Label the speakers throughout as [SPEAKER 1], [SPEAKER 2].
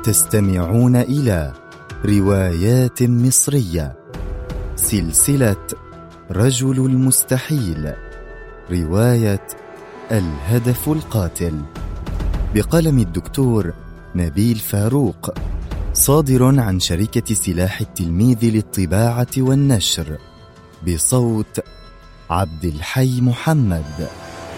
[SPEAKER 1] تستمعون إلى روايات مصرية، سلسلة رجل المستحيل، رواية الهدف القاتل، بقلم الدكتور نبيل فاروق، صادر عن شركة سلاح التلميذ للطباعة والنشر، بصوت عبد الحي محمد.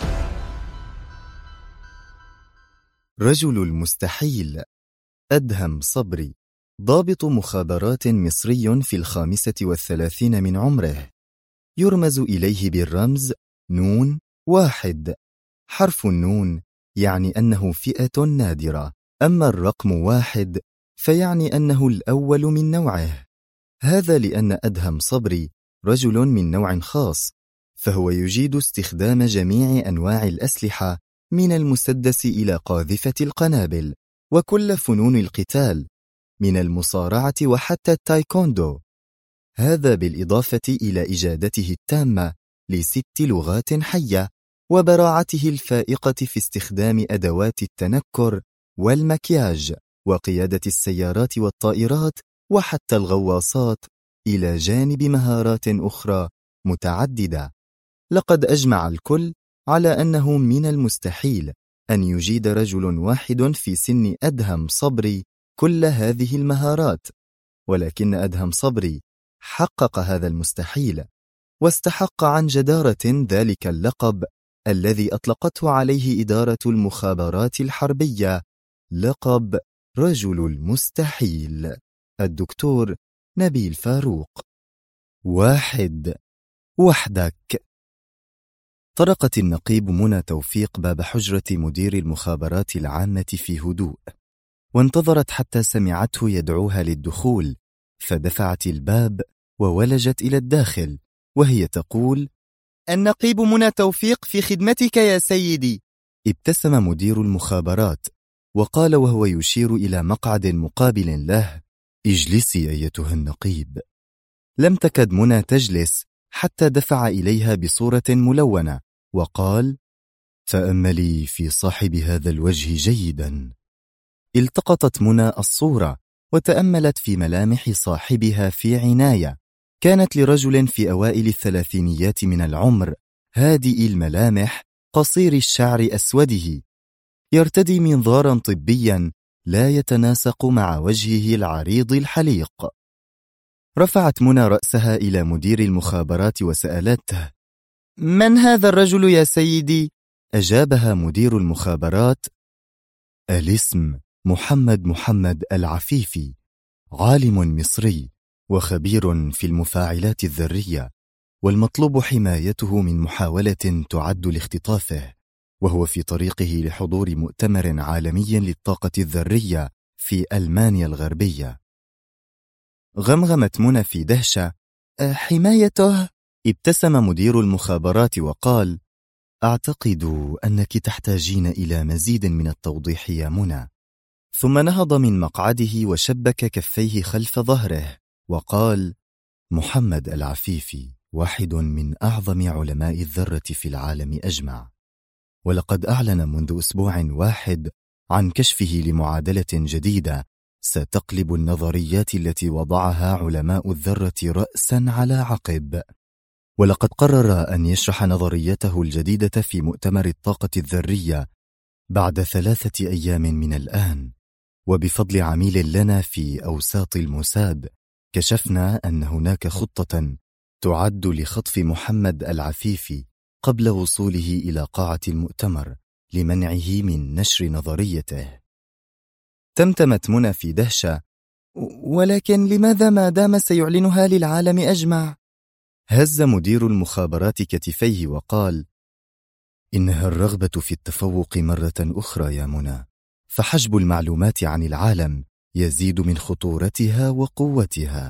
[SPEAKER 1] رجل المستحيل. أدهم صبري، ضابط مخابرات مصري في 35 من عمره، يرمز إليه بالرمز نون 1. حرف النون يعني أنه فئة نادرة، أما الرقم 1 فيعني أنه الأول من نوعه. هذا لأن أدهم صبري رجل من نوع خاص، فهو يجيد استخدام جميع أنواع الأسلحة من المسدس إلى قاذفة القنابل، وكل فنون القتال من المصارعة وحتى التايكوندو. هذا بالإضافة إلى إجادته التامة ل6 لغات حية، وبراعته الفائقة في استخدام أدوات التنكر والمكياج وقيادة السيارات والطائرات وحتى الغواصات، إلى جانب مهارات أخرى متعددة. لقد أجمع الكل على أنه من المستحيل أن يجيد رجل واحد في سن أدهم صبري كل هذه المهارات، ولكن أدهم صبري حقق هذا المستحيل، واستحق عن جدارة ذلك اللقب الذي أطلقته عليه إدارة المخابرات الحربية، لقب رجل المستحيل. الدكتور نبيل فاروق. 1. وحدك. طرقت النقيب منى توفيق باب حجرة مدير المخابرات العامة في هدوء، وانتظرت حتى سمعته يدعوها للدخول، فدفعت الباب وولجت إلى الداخل وهي تقول: النقيب منى توفيق في خدمتك يا سيدي. ابتسم مدير المخابرات وقال وهو يشير إلى مقعد مقابل له: اجلسي أيتها النقيب. لم تكد منى تجلس حتى دفع إليها بصورة ملونة وقال: تأملي في صاحب هذا الوجه جيدا. التقطت منى الصورة وتأملت في ملامح صاحبها في عناية. كانت لرجل في أوائل 30 من العمر، هادئ الملامح، قصير الشعر أسوده، يرتدي منظارا طبيا لا يتناسق مع وجهه العريض الحليق. رفعت منى رأسها إلى مدير المخابرات وسألته: من هذا الرجل يا سيدي؟ أجابها مدير المخابرات: الاسم محمد العفيفي، عالم مصري وخبير في المفاعلات الذرية، والمطلوب حمايته من محاولة تعد لاختطافه، وهو في طريقه لحضور مؤتمر عالمي للطاقة الذرية في ألمانيا الغربية. غمغمت منى في دهشة: حمايته؟ ابتسم مدير المخابرات وقال: أعتقد أنك تحتاجين إلى مزيد من التوضيح يا منى. ثم نهض من مقعده وشبك كفيه خلف ظهره وقال: محمد العفيفي واحد من أعظم علماء الذرة في العالم أجمع، ولقد أعلن منذ أسبوع واحد عن كشفه لمعادلة جديدة ستقلب النظريات التي وضعها علماء الذرة رأسا على عقب. ولقد قرر أن يشرح نظريته الجديدة في مؤتمر الطاقة الذرية بعد 3 أيام من الآن. وبفضل عميل لنا في أوساط الموساد كشفنا أن هناك خطة تعد لخطف محمد العفيفي قبل وصوله إلى قاعة المؤتمر لمنعه من نشر نظريته. تمتمت منى في دهشة: ولكن لماذا ما دام سيعلنها للعالم أجمع؟ هز مدير المخابرات كتفيه وقال: إنها الرغبة في التفوق مرة أخرى يا منى، فحجب المعلومات عن العالم يزيد من خطورتها وقوتها.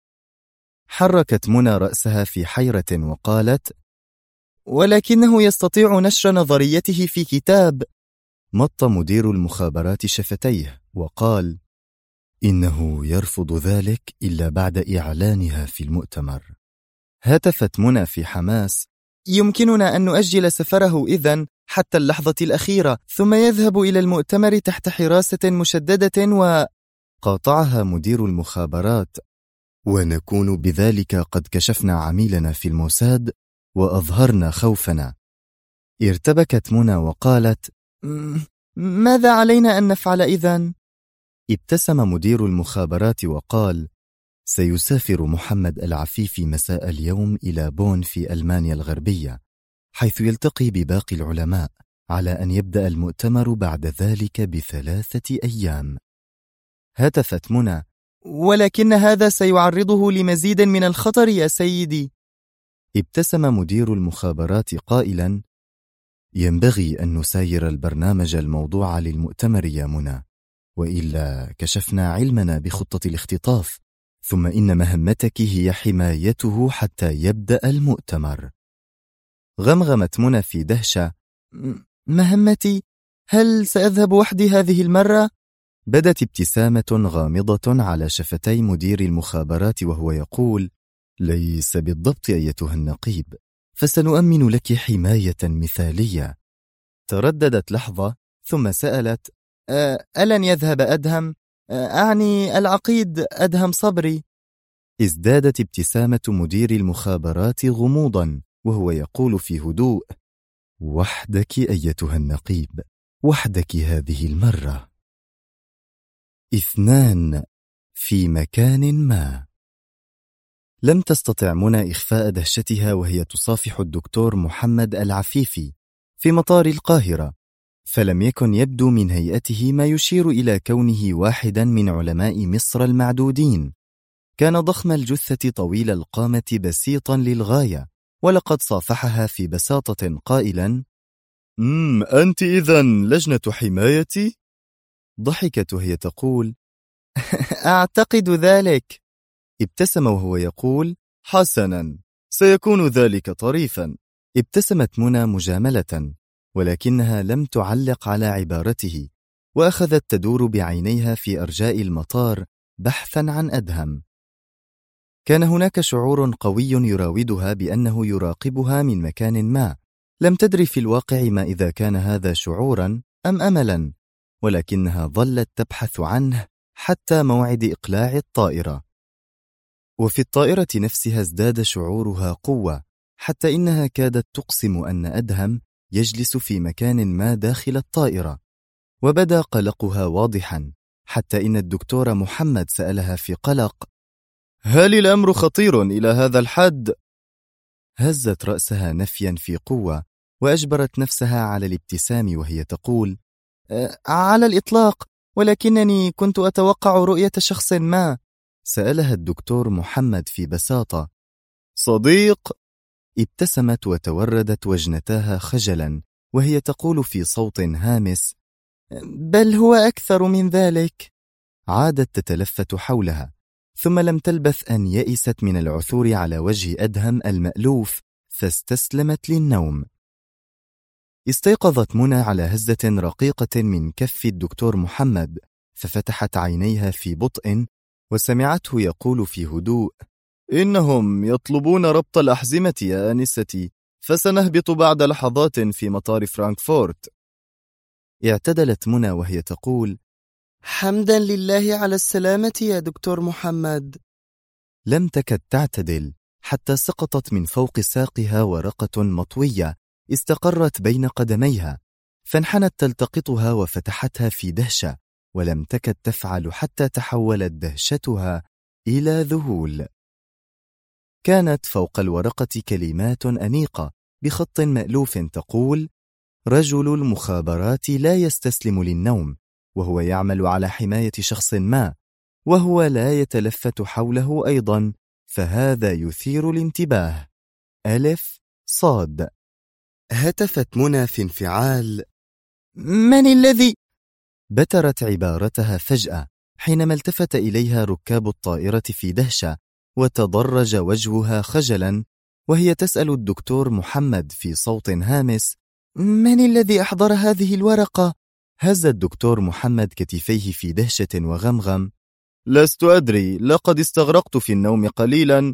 [SPEAKER 1] حركت منى رأسها في حيرة وقالت: ولكنه يستطيع نشر نظريته في كتاب. مط مدير المخابرات شفتيه وقال: إنه يرفض ذلك إلا بعد إعلانها في المؤتمر. هتفت منى في حماس: يمكننا أن نؤجل سفره إذن حتى اللحظة الأخيرة، ثم يذهب إلى المؤتمر تحت حراسة مشددة قاطعها مدير المخابرات: ونكون بذلك قد كشفنا عميلنا في الموساد وأظهرنا خوفنا. ارتبكت منى وقالت: ماذا علينا أن نفعل إذن؟ ابتسم مدير المخابرات وقال: سيسافر محمد العفيفي مساء اليوم إلى بون في ألمانيا الغربية، حيث يلتقي بباقي العلماء، على أن يبدأ المؤتمر بعد ذلك ب3 أيام. هتفت منى: ولكن هذا سيعرضه لمزيد من الخطر يا سيدي. ابتسم مدير المخابرات قائلا: ينبغي أن نساير البرنامج الموضوع للمؤتمر يا منى، وإلا كشفنا علمنا بخطة الاختطاف، ثم إن مهمتك هي حمايته حتى يبدأ المؤتمر. غمغمت منى في دهشة: مهمتي؟ هل سأذهب وحدي هذه المرة؟ بدت ابتسامة غامضة على شفتي مدير المخابرات وهو يقول: ليس بالضبط أيتها النقيب، فسنؤمن لك حماية مثالية. ترددت لحظة ثم سألت: ألن يذهب أدهم؟ أعني العقيد أدهم صبري. ازدادت ابتسامة مدير المخابرات غموضا وهو يقول في هدوء: وحدك أيتها النقيب، وحدك هذه المرة. 2 في مكان ما. لم تستطع منى إخفاء دهشتها وهي تصافح الدكتور محمد العفيفي في مطار القاهرة، فلم يكن يبدو من هيئته ما يشير إلى كونه واحدا من علماء مصر المعدودين. كان ضخم الجثة طويل القامة بسيطا للغاية، ولقد صافحها في بساطة قائلا: أنت إذن لجنة حمايتي؟ ضحكت وهي تقول: أعتقد ذلك. ابتسم وهو يقول: حسنا، سيكون ذلك طريفا. ابتسمت منى مجاملة، ولكنها لم تعلق على عبارته، وأخذت تدور بعينيها في أرجاء المطار بحثا عن أدهم. كان هناك شعور قوي يراودها بأنه يراقبها من مكان ما، لم تدري في الواقع ما إذا كان هذا شعورا أم أملا، ولكنها ظلت تبحث عنه حتى موعد إقلاع الطائرة. وفي الطائرة نفسها ازداد شعورها قوة، حتى إنها كادت تقسم أن أدهم يجلس في مكان ما داخل الطائرة، وبدا قلقها واضحا، حتى إن الدكتور محمد سألها في قلق: هل الأمر خطير إلى هذا الحد؟ هزت رأسها نفيا في قوة، وأجبرت نفسها على الابتسام وهي تقول: على الإطلاق، ولكنني كنت أتوقع رؤية شخص ما. سألها الدكتور محمد في بساطة: صديق؟ ابتسمت وتوردت وجنتاها خجلا وهي تقول في صوت هامس: بل هو أكثر من ذلك. عادت تتلفت حولها، ثم لم تلبث أن يئست من العثور على وجه أدهم المألوف، فاستسلمت للنوم. استيقظت منى على هزة رقيقة من كف الدكتور محمد، ففتحت عينيها في بطء وسمعته يقول في هدوء: إنهم يطلبون ربط الأحزمة يا آنستي، فسنهبط بعد لحظات في مطار فرانكفورت. اعتدلت منى وهي تقول: حمدا لله على السلامة يا دكتور محمد. لم تكد تعتدل حتى سقطت من فوق ساقها ورقة مطوية استقرت بين قدميها، فانحنت تلتقطها وفتحتها في دهشة، ولم تكد تفعل حتى تحولت دهشتها إلى ذهول. كانت فوق الورقة كلمات أنيقة بخط مألوف تقول: رجل المخابرات لا يستسلم للنوم، وهو يعمل على حماية شخص ما، وهو لا يتلفت حوله أيضا، فهذا يثير الانتباه. ألف صاد. هتفت منى في انفعال: من الذي؟ بترت عبارتها فجأة حينما التفت إليها ركاب الطائرة في دهشة، وتضرج وجهها خجلا وهي تسأل الدكتور محمد في صوت هامس: من الذي أحضر هذه الورقة؟ هز الدكتور محمد كتفيه في دهشة وغمغم: لست أدري، لقد استغرقت في النوم قليلا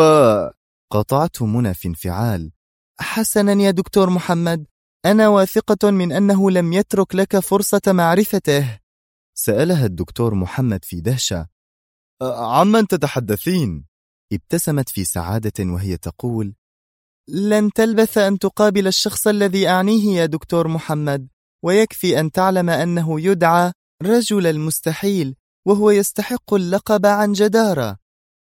[SPEAKER 1] قطعته منى في انفعال: حسنا يا دكتور محمد، أنا واثقة من أنه لم يترك لك فرصة معرفته. سألها الدكتور محمد في دهشة: عمن تتحدثين؟ ابتسمت في سعادة وهي تقول: لن تلبث أن تقابل الشخص الذي أعنيه يا دكتور محمد، ويكفي أن تعلم أنه يدعى رجل المستحيل، وهو يستحق اللقب عن جدارة.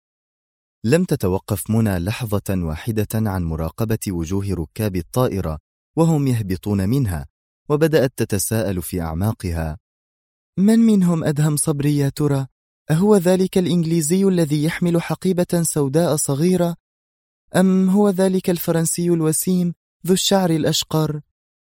[SPEAKER 1] لم تتوقف منى لحظة واحدة عن مراقبة وجوه ركاب الطائرة وهم يهبطون منها، وبدأت تتساءل في أعماقها: من منهم أدهم صبري يا ترى؟ أهو ذلك الإنجليزي الذي يحمل حقيبة سوداء صغيرة؟ أم هو ذلك الفرنسي الوسيم ذو الشعر الأشقر؟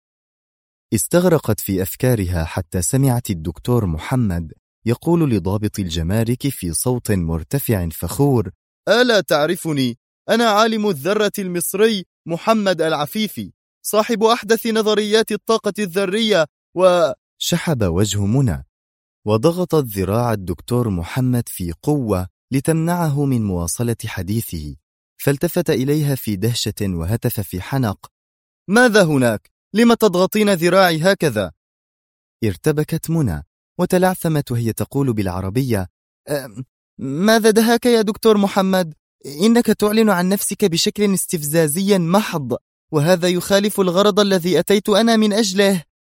[SPEAKER 1] استغرقت في أفكارها حتى سمعت الدكتور محمد يقول لضابط الجمارك في صوت مرتفع فخور: ألا تعرفني؟ أنا عالم الذرة المصري محمد العفيفي، صاحب أحدث نظريات الطاقة الذرية. وشحب وجه منى، وضغطت ذراع الدكتور محمد في قوة لتمنعه من مواصلة حديثه، فالتفت إليها في دهشة وهتف في حنق: ماذا هناك؟ لم تضغطين ذراعي هكذا؟ ارتبكت منى وتلعثمت وهي تقول بالعربية: ماذا دهاك يا دكتور محمد؟ إنك تعلن عن نفسك بشكل استفزازي محض، وهذا يخالف الغرض الذي أتيت أنا من أجله.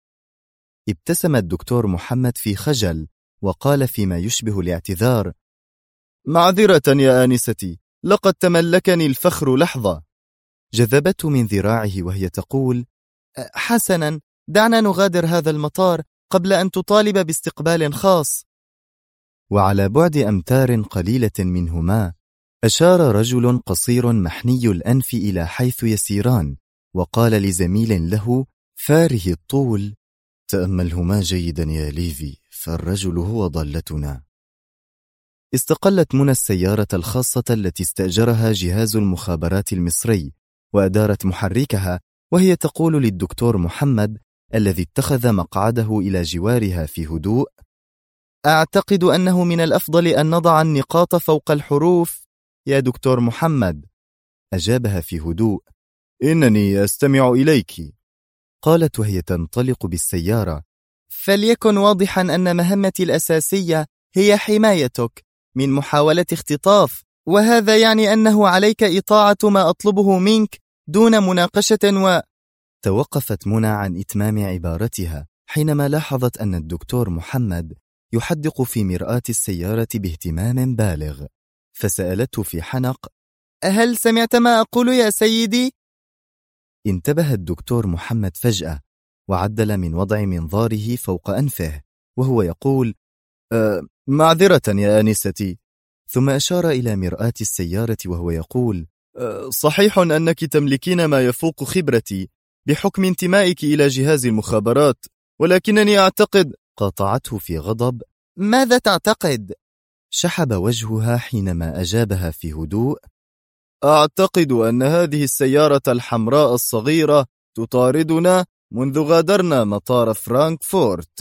[SPEAKER 1] ابتسم الدكتور محمد في خجل وقال فيما يشبه الاعتذار: معذرة يا آنستي، لقد تملكني الفخر لحظة. جذبته من ذراعه وهي تقول: حسنا، دعنا نغادر هذا المطار قبل أن تطالب باستقبال خاص. وعلى بعد أمتار قليلة منهما أشار رجل قصير محني الأنف إلى حيث يسيران، وقال لزميل له فاره الطول: تأملهما جيدا يا ليفي، فالرجل هو ضالتنا. استقلت منى السيارة الخاصة التي استأجرها جهاز المخابرات المصري، وأدارت محركها وهي تقول للدكتور محمد الذي اتخذ مقعده إلى جوارها في هدوء: أعتقد أنه من الأفضل أن نضع النقاط فوق الحروف يا دكتور محمد. أجابها في هدوء: إنني أستمع إليك. قالت وهي تنطلق بالسيارة: فليكن واضحا أن مهمتي الأساسية هي حمايتك من محاولة اختطاف، وهذا يعني أنه عليك إطاعة ما أطلبه منك دون مناقشة. توقفت منى عن إتمام عبارتها حينما لاحظت أن الدكتور محمد يحدق في مرآة السيارة باهتمام بالغ، فسألته في حنق: هل سمعت ما أقول يا سيدي؟ انتبه الدكتور محمد فجأة وعدل من وضع منظاره فوق أنفه وهو يقول: معذرة يا آنستي. ثم أشار إلى مرآة السيارة وهو يقول: صحيح أنك تملكين ما يفوق خبرتي بحكم انتمائك إلى جهاز المخابرات، ولكنني أعتقد. قاطعته في غضب: ماذا تعتقد؟ شحب وجهها حينما أجابها في هدوء: أعتقد أن هذه السيارة الحمراء الصغيرة تطاردنا منذ غادرنا مطار فرانكفورت.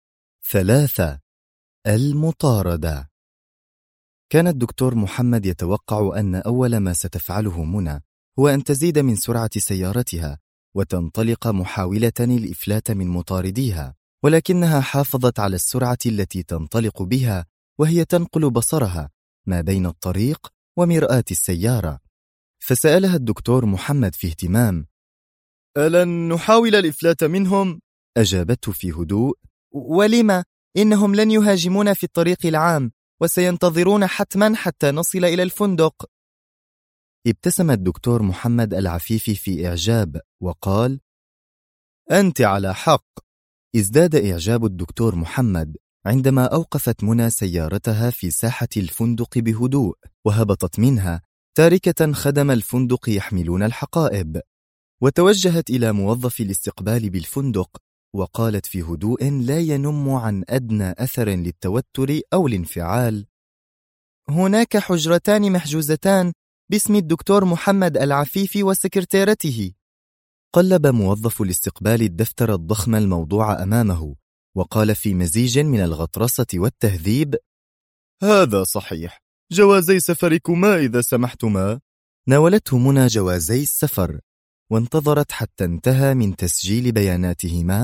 [SPEAKER 1] 3. المطاردة. كان الدكتور محمد يتوقع أن أول ما ستفعله منى هو أن تزيد من سرعة سيارتها وتنطلق محاولة الإفلات من مطارديها، ولكنها حافظت على السرعة التي تنطلق بها وهي تنقل بصرها ما بين الطريق ومرآة السيارة. فسألها الدكتور محمد في اهتمام: ألن نحاول الإفلات منهم؟ أجابته في هدوء: ولما؟ إنهم لن يهاجمون في الطريق العام، وسينتظرون حتما حتى نصل إلى الفندق. ابتسم الدكتور محمد العفيفي في إعجاب وقال: أنت على حق. ازداد إعجاب الدكتور محمد عندما أوقفت منى سيارتها في ساحة الفندق بهدوء وهبطت منها تاركة خدم الفندق يحملون الحقائب، وتوجهت إلى موظف الاستقبال بالفندق وقالت في هدوء لا ينم عن أدنى أثر للتوتر أو الانفعال: هناك حجرتان محجوزتان باسم الدكتور محمد العفيفي وسكرتيرته. قلب موظف الاستقبال الدفتر الضخم الموضوع أمامه وقال في مزيج من الغطرسة والتهذيب: هذا صحيح، جوازي سفركما إذا سمحتما. ناولته منى جوازي السفر وانتظرت حتى انتهى من تسجيل بياناتهما،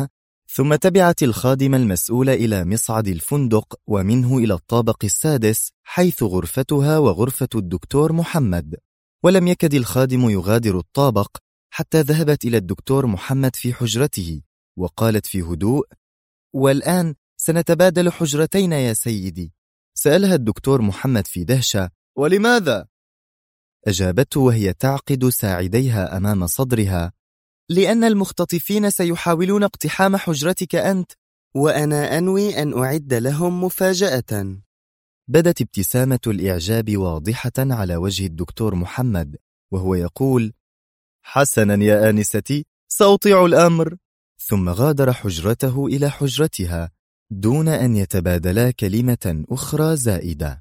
[SPEAKER 1] ثم تبعت الخادم المسؤول إلى مصعد الفندق ومنه إلى الطابق السادس حيث غرفتها وغرفة الدكتور محمد. ولم يكد الخادم يغادر الطابق حتى ذهبت إلى الدكتور محمد في حجرته وقالت في هدوء: والآن سنتبادل حجرتين يا سيدي. سألها الدكتور محمد في دهشة: ولماذا؟ أجابته وهي تعقد ساعديها أمام صدرها: لأن المختطفين سيحاولون اقتحام حجرتك أنت، وأنا أنوي أن أعد لهم مفاجأة. بدت ابتسامة الإعجاب واضحة على وجه الدكتور محمد وهو يقول: حسنا يا آنستي، سأطيع الأمر. ثم غادر حجرته إلى حجرتها دون أن يتبادلا كلمة أخرى زائدة.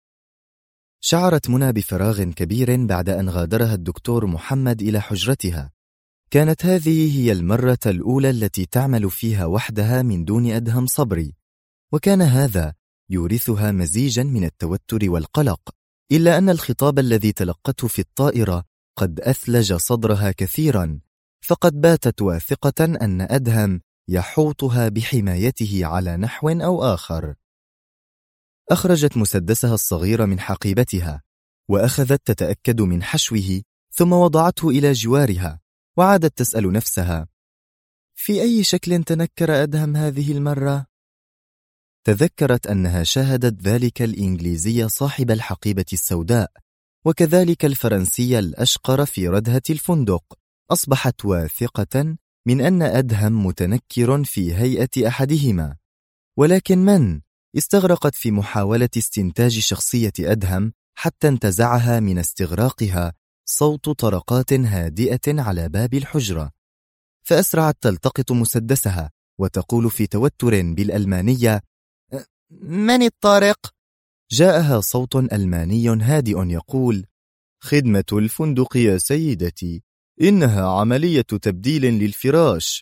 [SPEAKER 1] شعرت منى بفراغ كبير بعد أن غادرها الدكتور محمد إلى حجرتها. كانت هذه هي المرة الأولى التي تعمل فيها وحدها من دون أدهم صبري، وكان هذا يورثها مزيجا من التوتر والقلق، إلا أن الخطاب الذي تلقته في الطائرة قد أثلج صدرها كثيرا، فقد باتت واثقة أن أدهم يحوطها بحمايته على نحو أو آخر. أخرجت مسدسها الصغير من حقيبتها وأخذت تتأكد من حشوه، ثم وضعته إلى جوارها وعادت تسأل نفسها: في أي شكل تنكر أدهم هذه المرة؟ تذكرت أنها شاهدت ذلك الإنجليزي صاحب الحقيبة السوداء وكذلك الفرنسي الأشقر في ردهة الفندق. أصبحت واثقة من أن أدهم متنكر في هيئة أحدهما، ولكن من؟ استغرقت في محاولة استنتاج شخصية أدهم حتى انتزعها من استغراقها صوت طرقات هادئة على باب الحجرة، فأسرعت تلتقط مسدسها وتقول في توتر بالألمانية: من الطارق؟ جاءها صوت ألماني هادئ يقول: خدمة الفندق يا سيدتي، إنها عملية تبديل للفراش.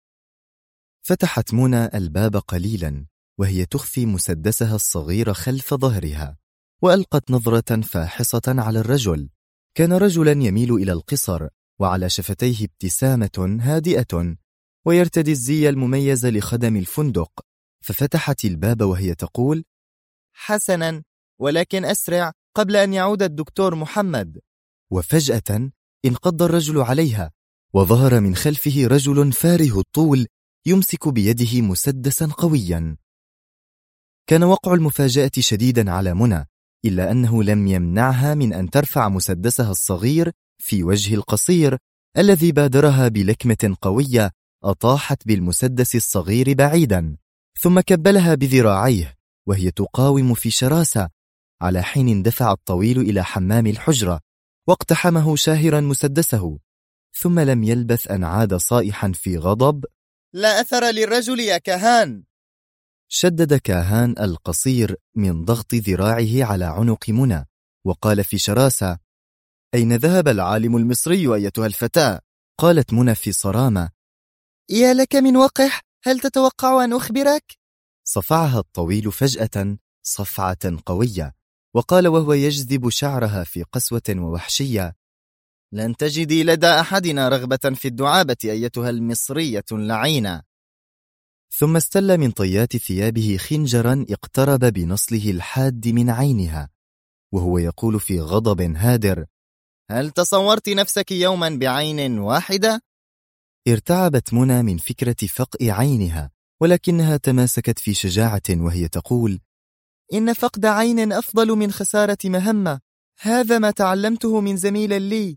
[SPEAKER 1] فتحت منى الباب قليلا وهي تخفي مسدسها الصغير خلف ظهرها، وألقت نظرة فاحصة على الرجل. كان رجلا يميل إلى القصر وعلى شفتيه ابتسامة هادئة ويرتدي الزي المميز لخدم الفندق. ففتحت الباب وهي تقول: حسنا، ولكن أسرع قبل أن يعود الدكتور محمد. وفجأة انقض الرجل عليها وظهر من خلفه رجل فاره الطول يمسك بيده مسدسا قويا. كان وقع المفاجأة شديدا على منى، إلا أنه لم يمنعها من أن ترفع مسدسها الصغير في وجه القصير الذي بادرها بلكمة قوية أطاحت بالمسدس الصغير بعيدا، ثم كبلها بذراعيه وهي تقاوم في شراسة، على حين اندفع الطويل إلى حمام الحجرة واقتحمه شاهرا مسدسه، ثم لم يلبث أن عاد صائحا في غضب: لا أثر للرجل يا كاهان. شدد كاهان القصير من ضغط ذراعه على عنق منى وقال في شراسة: أين ذهب العالم المصري أيتها الفتاة؟ قالت منى في صرامة: يا لك من وقح، هل تتوقع أن أخبرك؟ صفعها الطويل فجأة صفعة قوية وقال وهو يجذب شعرها في قسوة ووحشية: لن تجدي لدى أحدنا رغبة في الدعابة أيتها المصرية اللعينة. ثم استل من طيات ثيابه خنجرا اقترب بنصله الحاد من عينها وهو يقول في غضب هادر: هل تصورت نفسك يوما بعين واحدة؟ ارتعبت منى من فكرة فقء عينها، ولكنها تماسكت في شجاعة وهي تقول: إن فقد عين أفضل من خسارة مهمة، هذا ما تعلمته من زميل لي.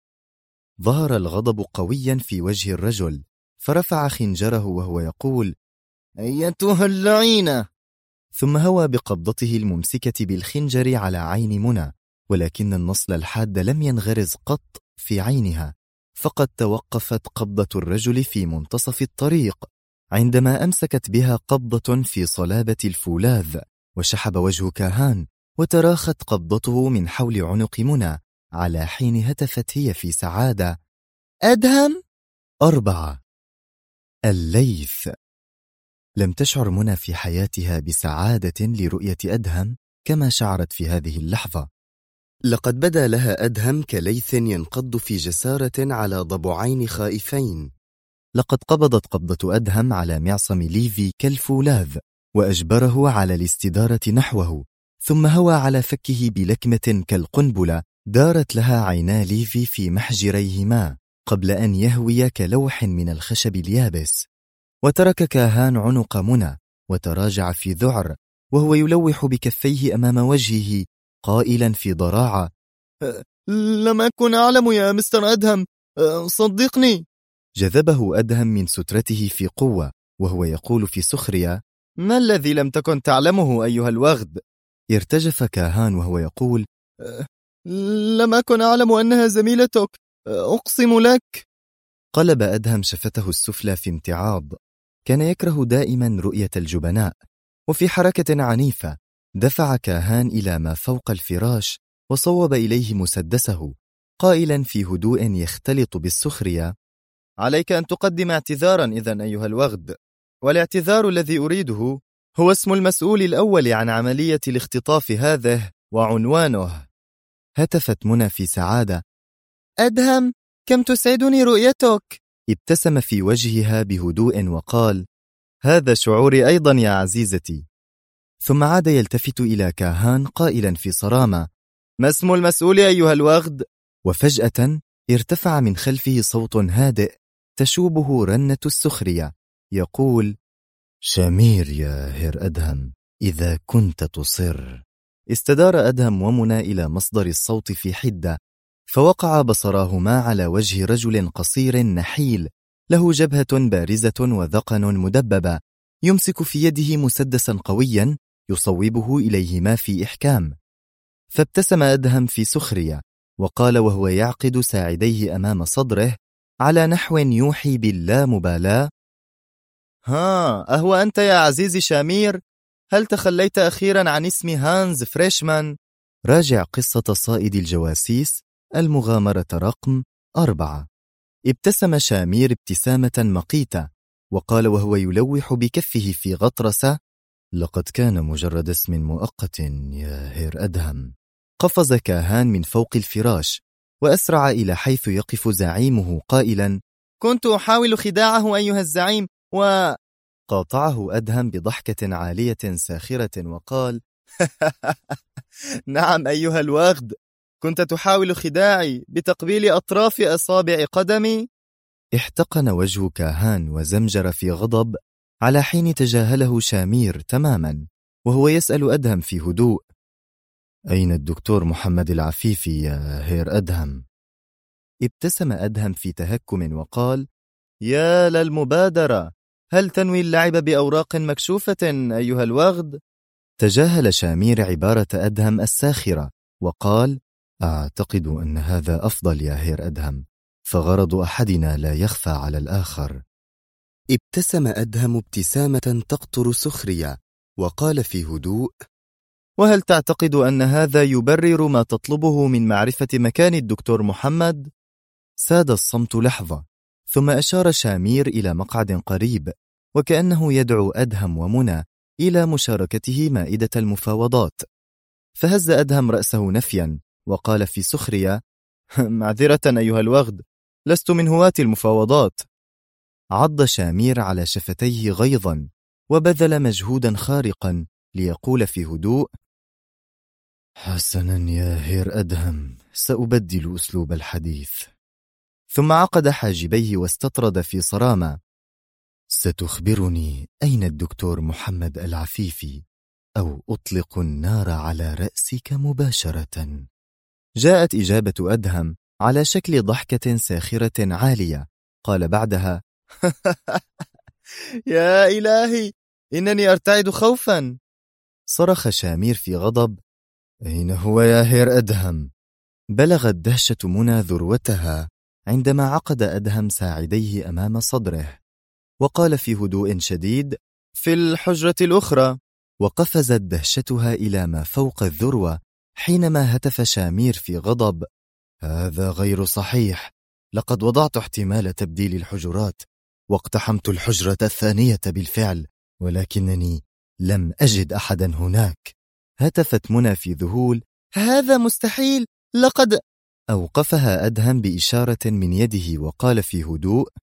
[SPEAKER 1] ظهر الغضب قويا في وجه الرجل، فرفع خنجره وهو يقول: أيتها اللعينة. ثم هوى بقبضته الممسكة بالخنجر على عين منى، ولكن النصل الحاد لم ينغرز قط في عينها، فقد توقفت قبضة الرجل في منتصف الطريق عندما أمسكت بها قبضة في صلابة الفولاذ، وشحب وجه كاهان وتراخت قبضته من حول عنق منى، على حين هتفت هي في سعادة: أدهم؟ 4. الليث. لم تشعر منى في حياتها بسعادة لرؤية أدهم كما شعرت في هذه اللحظة. لقد بدا لها أدهم كليث ينقض في جسارة على ضبعين خائفين، لقد قبضت قبضة أدهم على معصم ليفي كالفولاذ وأجبره على الاستدارة نحوه، ثم هوى على فكه بلكمة كالقنبلة دارت لها عينا ليفي في محجريهما قبل أن يهوي كلوح من الخشب اليابس. وترك كاهان عنق منى وتراجع في ذعر وهو يلوح بكفيه أمام وجهه قائلا في ضراعة:
[SPEAKER 2] لم أكن أعلم يا مستر أدهم، صدقني.
[SPEAKER 1] جذبه أدهم من سترته في قوة وهو يقول في سخرية:
[SPEAKER 2] ما الذي لم تكن تعلمه أيها الوغد؟
[SPEAKER 1] ارتجف كاهان وهو يقول:
[SPEAKER 2] لم أكن أعلم أنها زميلتك، أقسم لك.
[SPEAKER 1] قلب أدهم شفته السفلى في امتعاض. كان يكره دائما رؤية الجبناء، وفي حركة عنيفة دفع كاهان إلى ما فوق الفراش وصوب إليه مسدسه قائلا في هدوء يختلط بالسخرية:
[SPEAKER 2] عليك أن تقدم اعتذارا إذن أيها الوغد، والاعتذار الذي أريده هو اسم المسؤول الأول عن عملية الاختطاف هذه وعنوانه.
[SPEAKER 1] هتفت منى في سعادة:
[SPEAKER 2] أدهم، كم تسعدني رؤيتك.
[SPEAKER 1] ابتسم في وجهها بهدوء وقال: هذا شعوري أيضا يا عزيزتي. ثم عاد يلتفت إلى كاهان قائلا في صرامة:
[SPEAKER 2] ما اسم المسؤول أيها الوغد؟
[SPEAKER 1] وفجأة ارتفع من خلفه صوت هادئ تشوبه رنة السخرية يقول: شامير يا هير أدهم، إذا كنت تصر. استدار أدهم ومنى إلى مصدر الصوت في حدة، فوقع بصراهما على وجه رجل قصير نحيل له جبهة بارزة وذقن مدببة يمسك في يده مسدسا قويا يصوبه إليهما في إحكام. فابتسم أدهم في سخرية وقال وهو يعقد ساعديه أمام صدره على نحو يوحي باللامبالاة:
[SPEAKER 2] ها أهو أنت يا عزيزي شامير؟ هل تخليت أخيرا عن اسم هانز فريشمان؟
[SPEAKER 1] راجع قصة صائد الجواسيس، المغامرة رقم 4. ابتسم شامير ابتسامة مقيتة وقال وهو يلوح بكفه في غطرسة: لقد كان مجرد اسم مؤقت يا هير أدهم. قفز كاهان من فوق الفراش وأسرع إلى حيث يقف زعيمه قائلا:
[SPEAKER 2] كنت أحاول خداعه أيها الزعيم
[SPEAKER 1] قاطعه أدهم بضحكة عالية ساخرة وقال:
[SPEAKER 2] نعم أيها الوغد، كنت تحاول خداعي بتقبيل أطراف أصابع قدمي.
[SPEAKER 1] احتقن وجه كاهان وزمجر في غضب على حين تجاهله شامير تماما وهو يسأل أدهم في هدوء: أين الدكتور محمد العفيفي يا هير أدهم؟ ابتسم أدهم في تهكم وقال:
[SPEAKER 2] يا للمبادرة، هل تنوي اللعب بأوراق مكشوفة أيها الوغد؟
[SPEAKER 1] تجاهل شامير عبارة أدهم الساخرة وقال: أعتقد أن هذا أفضل يا هير أدهم، فغرض أحدنا لا يخفى على الآخر. ابتسم أدهم ابتسامة تقطر سخرية وقال في هدوء:
[SPEAKER 2] وهل تعتقد أن هذا يبرر ما تطلبه من معرفة مكان الدكتور محمد؟
[SPEAKER 1] ساد الصمت لحظة، ثم أشار شامير إلى مقعد قريب وكأنه يدعو أدهم ومنى إلى مشاركته مائدة المفاوضات. فهز أدهم رأسه نفيا وقال في سخرية:
[SPEAKER 2] معذرة أيها الوغد، لست من هواة المفاوضات.
[SPEAKER 1] عض شامير على شفتيه غيظا وبذل مجهودا خارقا ليقول في هدوء: حسنا يا هير أدهم، سأبدل أسلوب الحديث. ثم عقد حاجبيه واستطرد في صرامة: ستخبرني أين الدكتور محمد العفيفي أو أطلق النار على رأسك مباشرة. جاءت إجابة أدهم على شكل ضحكة ساخرة عالية. قال بعدها:
[SPEAKER 2] يا إلهي، إنني أرتعد خوفا.
[SPEAKER 1] صرخ شامير في غضب: أين هو يا هير أدهم؟ بلغت دهشة منى ذروتها عندما عقد أدهم ساعديه أمام صدره وقال في هدوء شديد:
[SPEAKER 2] في الحجرة الأخرى.
[SPEAKER 1] وقفزت دهشتها إلى ما فوق الذروة حينما هتف شامير في غضب: هذا غير صحيح، لقد وضعت احتمال تبديل الحجرات واقتحمت الحجرة الثانية بالفعل، ولكنني لم أجد أحدا هناك. هتفت منى في ذهول:
[SPEAKER 2] هذا مستحيل، لقد...
[SPEAKER 1] أوقفها أدهم بإشارة من يده وقال في هدوء: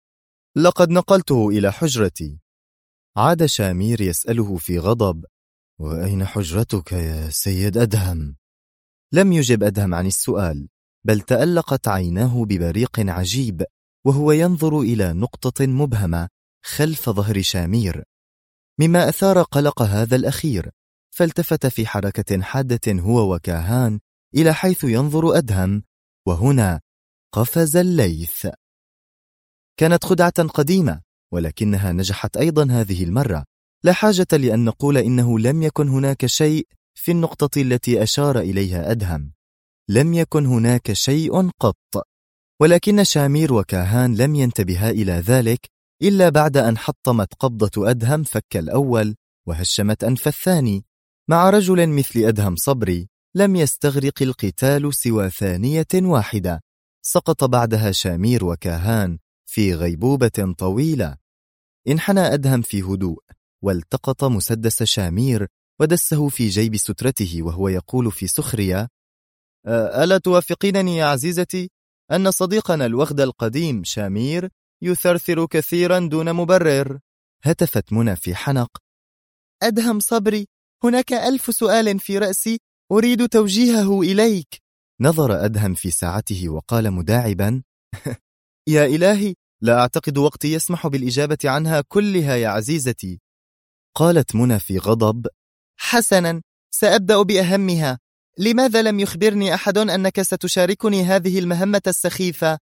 [SPEAKER 2] لقد نقلته إلى حجرتي. عاد شامير يسأله في غضب: وأين حجرتك يا سيد أدهم؟ لم يجب أدهم عن السؤال، بل تألقت عيناه ببريق عجيب وهو ينظر إلى نقطة مبهمة خلف ظهر شامير، مما أثار قلق هذا الأخير، فالتفت في حركة حادة هو وكاهان إلى حيث ينظر أدهم، وهنا قفز الليث. كانت خدعة قديمة، ولكنها نجحت أيضا هذه المرة. لا حاجة لأن نقول إنه لم يكن هناك شيء في النقطة التي أشار إليها أدهم. لم يكن هناك شيء قط، ولكن شامير وكاهان لم ينتبها إلى ذلك إلا بعد أن حطمت قبضة أدهم فك الأول وهشمت أنف الثاني. مع رجل مثل أدهم صبري لم يستغرق القتال سوى ثانية واحدة. سقط بعدها شامير وكاهان في غيبوبة طويلة. انحنى أدهم في هدوء والتقط مسدس شامير ودسه في جيب سترته وهو يقول في سخرية: ألا توافقينني يا عزيزتي أن صديقنا الوغد القديم شامير يثرثر كثيرا دون مبرر؟ هتفت منى في حنق: أدهم صبري، هناك 1000 سؤال في رأسي أريد توجيهه إليك. نظر أدهم في ساعته وقال مداعبا: يا إلهي، لا أعتقد وقتي يسمح بالإجابة عنها كلها يا عزيزتي. قالت منى في غضب: حسنا، سأبدأ بأهمها. لماذا لم يخبرني أحد أنك ستشاركني هذه المهمة السخيفة؟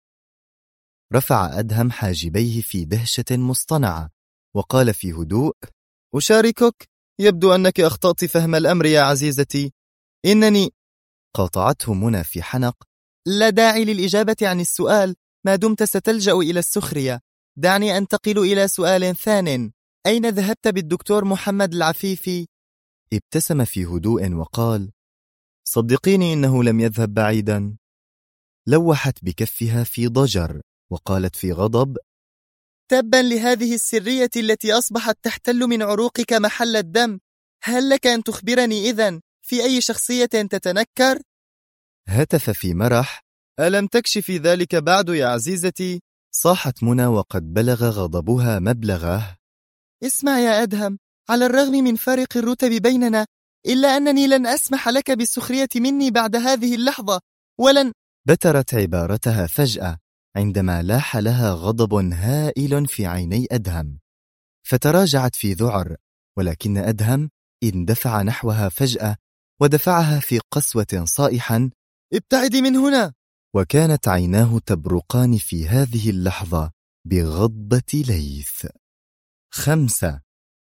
[SPEAKER 2] رفع أدهم حاجبيه في دهشة مصطنعة وقال في هدوء: أشاركك؟ يبدو أنك أخطأت فهم الأمر يا عزيزتي. إنني... قاطعته منى في حنق: لا داعي للإجابة عن السؤال ما دمت ستلجأ إلى السخرية. دعني أنتقل إلى سؤال ثان. أين ذهبت بالدكتور محمد العفيفي؟ ابتسم في هدوء وقال: صدقيني إنه لم يذهب بعيدا. لوحت بكفها في ضجر وقالت في غضب: تبا لهذه السرية التي أصبحت تحتل من عروقك محل الدم. هل لك أن تخبرني إذن في أي شخصية تتنكر؟ هتف في مرح: ألم تكشفي ذلك بعد يا عزيزتي؟ صاحت منى وقد بلغ غضبها مبلغه: اسمع يا أدهم، على الرغم من فارق الرتب بيننا إلا أنني لن أسمح لك بالسخرية مني بعد هذه اللحظة، ولن... بترت عبارتها فجأة عندما لاح لها غضب هائل في عيني أدهم، فتراجعت في ذعر، ولكن أدهم اندفع نحوها فجأة ودفعها في قسوة صائحا: ابتعدي من هنا! وكانت عيناه تبرقان في هذه اللحظة بغضبة ليث. 5.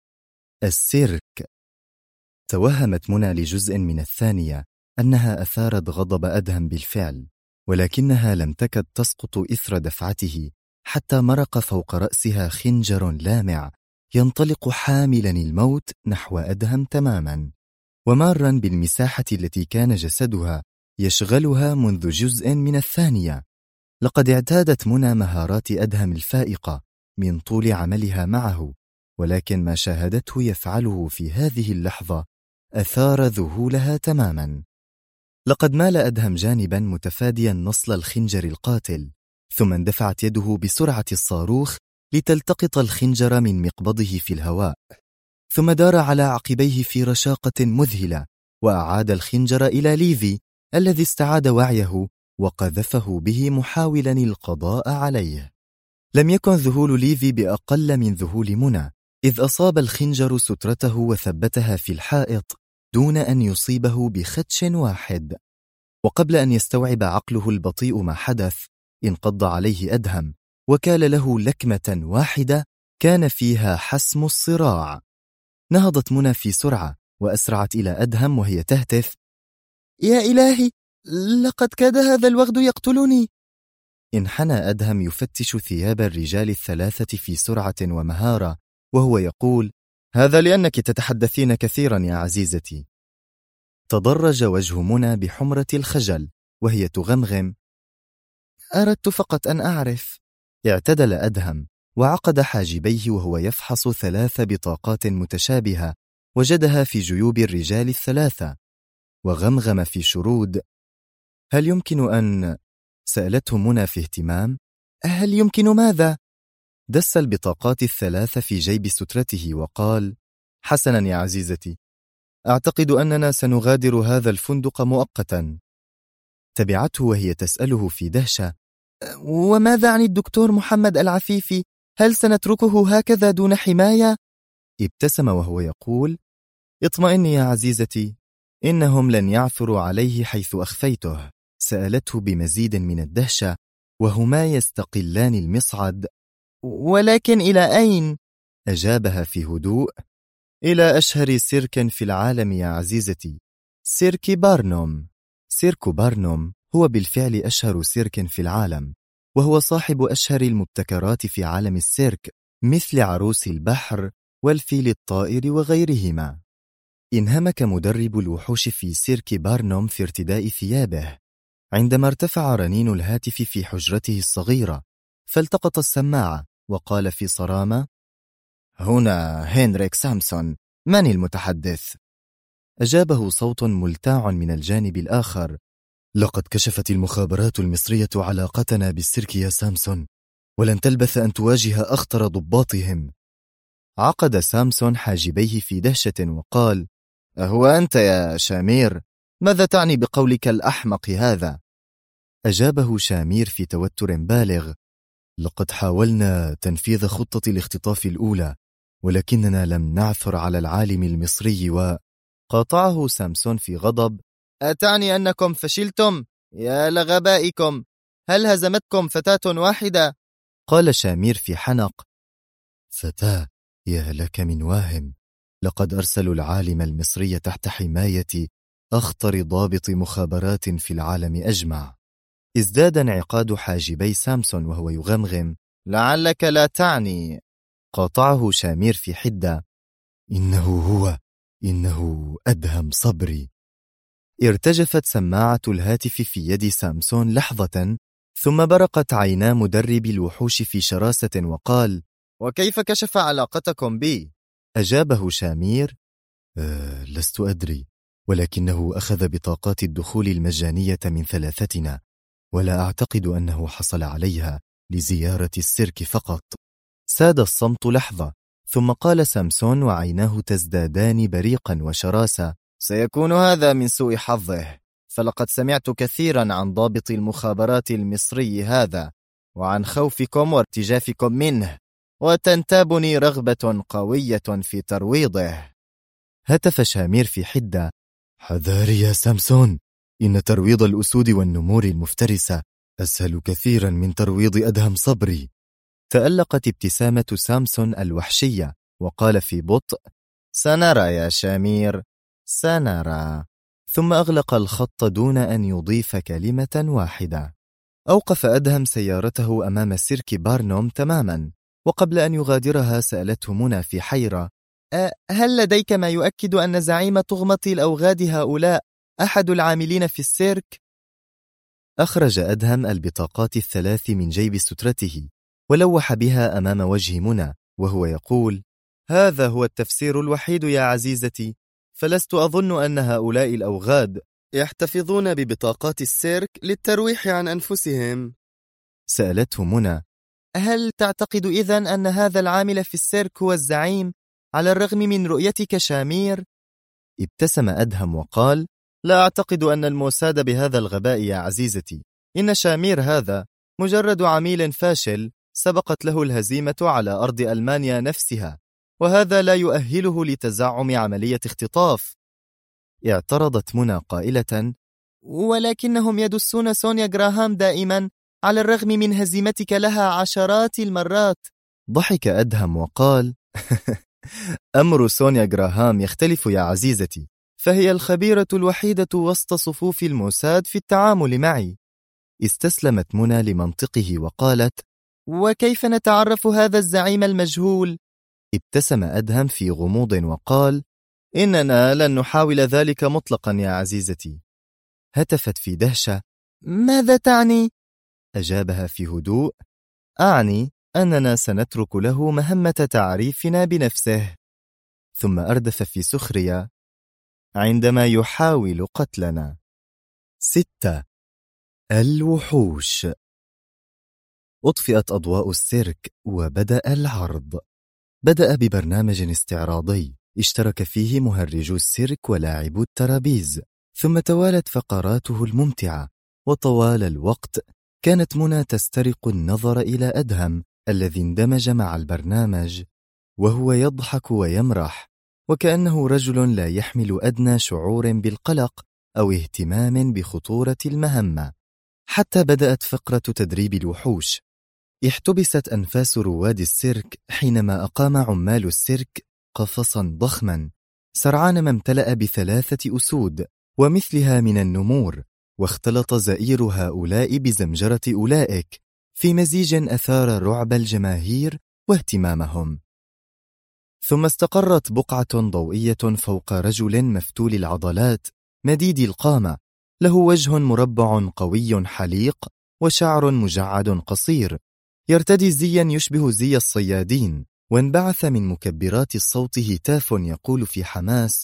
[SPEAKER 2] السيرك. توهمت منى لجزء من الثانية أنها أثارت غضب أدهم بالفعل، ولكنها لم تكد تسقط إثر دفعته حتى مرق فوق رأسها خنجر لامع ينطلق حاملا الموت نحو أدهم تماما، ومارا بالمساحة التي كان جسدها يشغلها منذ جزء من الثانية. لقد اعتادت منى مهارات أدهم الفائقة من طول عملها معه، ولكن ما شاهدته يفعله في هذه اللحظة أثار ذهولها تماما. لقد مال أدهم جانبا متفاديا نصل الخنجر القاتل، ثم اندفعت يده بسرعة الصاروخ لتلتقط الخنجر من مقبضه في الهواء، ثم دار على عقبيه في رشاقة مذهلة وأعاد الخنجر إلى ليفي الذي استعاد وعيه وقذفه به محاولا القضاء عليه. لم يكن ذهول ليفي بأقل من ذهول منى، إذ أصاب الخنجر سترته وثبتها في الحائط دون أن يصيبه بخدش واحد. وقبل أن يستوعب عقله البطيء ما حدث انقض عليه أدهم وكال له لكمة واحدة كان فيها حسم الصراع. نهضت منى في سرعة وأسرعت إلى أدهم وهي تهتف: يا إلهي، لقد كاد هذا الوغد يقتلني. انحنى أدهم يفتش ثياب الرجال الثلاثة في سرعة ومهارة وهو يقول: هذا لأنك تتحدثين كثيرا يا عزيزتي. تضرج وجه منى بحمرة الخجل وهي تغمغم: أردت فقط أن أعرف. اعتدل أدهم وعقد حاجبيه وهو يفحص 3 بطاقات متشابهة وجدها في جيوب الرجال الثلاثة، وغمغم في شرود: هل يمكن أن... سألته منى في اهتمام: هل يمكن ماذا؟ دس البطاقات الثلاث في جيب سترته وقال: حسنا يا عزيزتي، أعتقد أننا سنغادر هذا الفندق مؤقتا. تبعته وهي تسأله في دهشة: وماذا عن الدكتور محمد العفيفي؟ هل سنتركه هكذا دون حماية؟ ابتسم وهو يقول: اطمئني يا عزيزتي، إنهم لن يعثروا عليه حيث أخفيته. سألته بمزيد من الدهشة وهما يستقلان المصعد: ولكن إلى أين؟ أجابها في هدوء: إلى أشهر سيرك في العالم يا عزيزتي، سيرك بارنوم. سيرك بارنوم هو بالفعل أشهر سيرك في العالم، وهو صاحب أشهر المبتكرات في عالم السيرك، مثل عروس البحر والفيل الطائر وغيرهما. انهمك مدرب الوحوش في سيرك بارنوم في ارتداء ثيابه عندما ارتفع رنين الهاتف في حجرته الصغيرة، فالتقط السماعة وقال في صرامة: هنا هنريك سامسون، من المتحدث؟ أجابه صوت ملتاع من الجانب الآخر: لقد كشفت المخابرات المصرية علاقتنا بالسيرك يا سامسون، ولن تلبث أن تواجه أخطر ضباطهم. عقد سامسون حاجبيه في دهشة وقال: أهو أنت يا شامير؟ ماذا تعني بقولك الأحمق هذا؟ أجابه شامير في توتر بالغ: لقد حاولنا تنفيذ خطة الاختطاف الأولى، ولكننا لم نعثر على العالم المصري. قاطعه سامسون في غضب: أتعني أنكم فشلتم؟ يا لغبائكم، هل هزمتكم فتاة واحدة؟ قال شامير في حنق: فتاة؟ يا لك من واهم، لقد أرسلوا العالم المصري تحت حماية أخطر ضابط مخابرات في العالم أجمع. ازداد انعقاد حاجبي سامسون وهو يغمغم: لعلك لا تعني. قاطعه شامير في حدة: إنه أدهم صبري. ارتجفت سماعة الهاتف في يد سامسون لحظة، ثم برقت عينا مدرب الوحوش في شراسة وقال: وكيف كشف علاقتكم بي؟ أجابه شامير: لست أدري، ولكنه أخذ بطاقات الدخول المجانية من ثلاثتنا، ولا أعتقد أنه حصل عليها لزيارة السيرك فقط. ساد الصمت لحظة، ثم قال سامسون وعيناه تزدادان بريقا وشراسة: سيكون هذا من سوء حظه، فلقد سمعت كثيرا عن ضابط المخابرات المصري هذا، وعن خوفكم وارتجافكم منه، وتنتابني رغبة قوية في ترويضه. هتف شامير في حدة: حذاري يا سامسون، إن ترويض الأسود والنمور المفترسة أسهل كثيرا من ترويض أدهم صبري. تألقت ابتسامة سامسون الوحشية وقال في بطء: سنرى يا شامير، سنرى. ثم أغلق الخط دون أن يضيف كلمة واحدة. أوقف أدهم سيارته أمام سيرك بارنوم تماما، وقبل أن يغادرها سألته منى في حيرة: هل لديك ما يؤكد أن زعيم طغمة الأوغاد هؤلاء أحد العاملين في السيرك؟ أخرج أدهم البطاقات الثلاث من جيب سترته ولوح بها أمام وجه منى وهو يقول: هذا هو التفسير الوحيد يا عزيزتي، فلست أظن أن هؤلاء الأوغاد يحتفظون ببطاقات السيرك للترويح عن أنفسهم. سألته منى: هل تعتقد إذن أن هذا العامل في السيرك هو الزعيم على الرغم من رؤيتك شامير؟ ابتسم أدهم وقال: لا أعتقد أن الموساد بهذا الغباء يا عزيزتي، إن شامير هذا مجرد عميل فاشل سبقت له الهزيمة على أرض ألمانيا نفسها، وهذا لا يؤهله لتزعم عملية اختطاف. اعترضت منى قائلة: ولكنهم يدسون سونيا غراهام دائما على الرغم من هزيمتك لها عشرات المرات. ضحك أدهم وقال: أمر سونيا غراهام يختلف يا عزيزتي، فهي الخبيرة الوحيدة وسط صفوف الموساد في التعامل معي. استسلمت منى لمنطقه وقالت: وكيف نتعرف هذا الزعيم المجهول؟ ابتسم أدهم في غموض وقال: إننا لن نحاول ذلك مطلقا يا عزيزتي. هتفت في دهشة: ماذا تعني؟ أجابها في هدوء: أعني أننا سنترك له مهمة تعريفنا بنفسه. ثم أردف في سخرية: عندما يحاول قتلنا. 6. الوحوش.
[SPEAKER 1] أطفئت أضواء السيرك وبدأ العرض. بدأ ببرنامج استعراضي اشترك فيه مهرجو السيرك ولاعبو الترابيز، ثم توالت فقراته الممتعة. وطوال الوقت كانت منى تسترق النظر إلى أدهم الذي اندمج مع البرنامج، وهو يضحك ويمرح وكأنه رجل لا يحمل أدنى شعور بالقلق أو اهتمام بخطورة المهمة. حتى بدأت فقرة تدريب الوحوش. احتبست أنفاس رواد السيرك حينما أقام عمال السيرك قفصا ضخما سرعان ما امتلأ ب3 أسود ومثلها من النمور، واختلط زئير هؤلاء بزمجرة أولئك في مزيج أثار رعب الجماهير واهتمامهم. ثم استقرت بقعة ضوئية فوق رجل مفتول العضلات مديد القامة، له وجه مربع قوي حليق وشعر مجعد قصير، يرتدي زيا يشبه زي الصيادين. وانبعث من مكبرات الصوت هتاف يقول في حماس: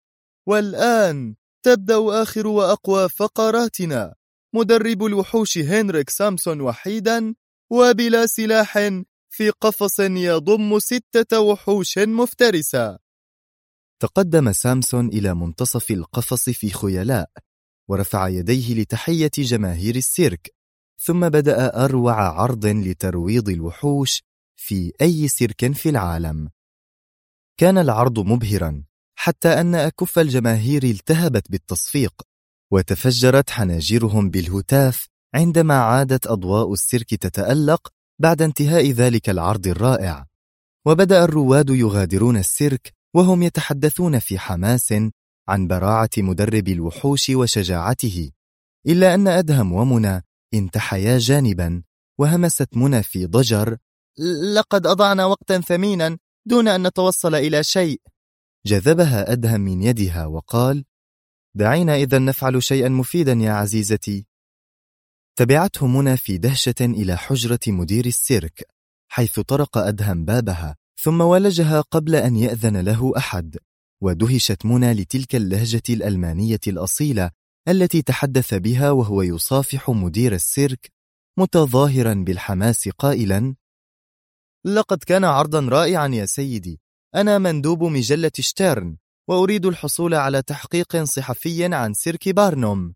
[SPEAKER 1] والآن تبدأ آخر وأقوى فقراتنا. مدرب الوحوش هنريك سامسون وحيدا وبلا سلاح في قفص يضم 6 وحوش مفترسة. تقدم سامسون إلى منتصف القفص في خيلاء ورفع يديه لتحية جماهير السيرك، ثم بدأ أروع عرض لترويض الوحوش في أي سيرك في العالم. كان العرض مبهرا حتى أن أكف الجماهير التهبت بالتصفيق وتفجرت حناجرهم بالهتاف عندما عادت أضواء السيرك تتألق بعد انتهاء ذلك العرض الرائع. وبدأ الرواد يغادرون السيرك وهم يتحدثون في حماس عن براعة مدرب الوحوش وشجاعته، إلا أن أدهم ومنى انتحيا جانبا، وهمست منى في ضجر: لقد أضعنا وقتا ثمينا دون أن نتوصل إلى شيء. جذبها أدهم من يدها وقال: دعينا إذن نفعل شيئا مفيدا يا عزيزتي. تبعته منى في دهشة إلى حجرة مدير السيرك، حيث طرق أدهم بابها ثم ولجها قبل أن يأذن له أحد. ودهشت منى لتلك اللهجة الألمانية الأصيلة التي تحدث بها وهو يصافح مدير السيرك متظاهرا بالحماس قائلا: لقد كان عرضا رائعا يا سيدي، أنا مندوب مجلة شتيرن وأريد الحصول على تحقيق صحفي عن سيرك بارنوم.